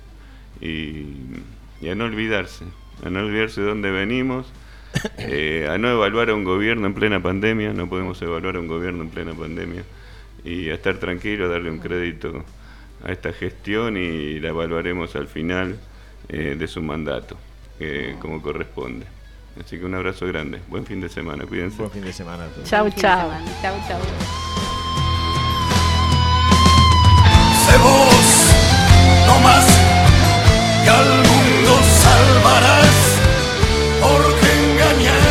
y a no olvidarse de dónde venimos, a no evaluar a un gobierno en plena pandemia, no podemos evaluar a un gobierno en plena pandemia, y a estar tranquilo, a darle un crédito a esta gestión, y la evaluaremos al final de su mandato, como corresponde. Así que un abrazo grande, buen fin de semana, cuídense. Buen fin de semana. Chau, chau. Sé vos, no más, calma.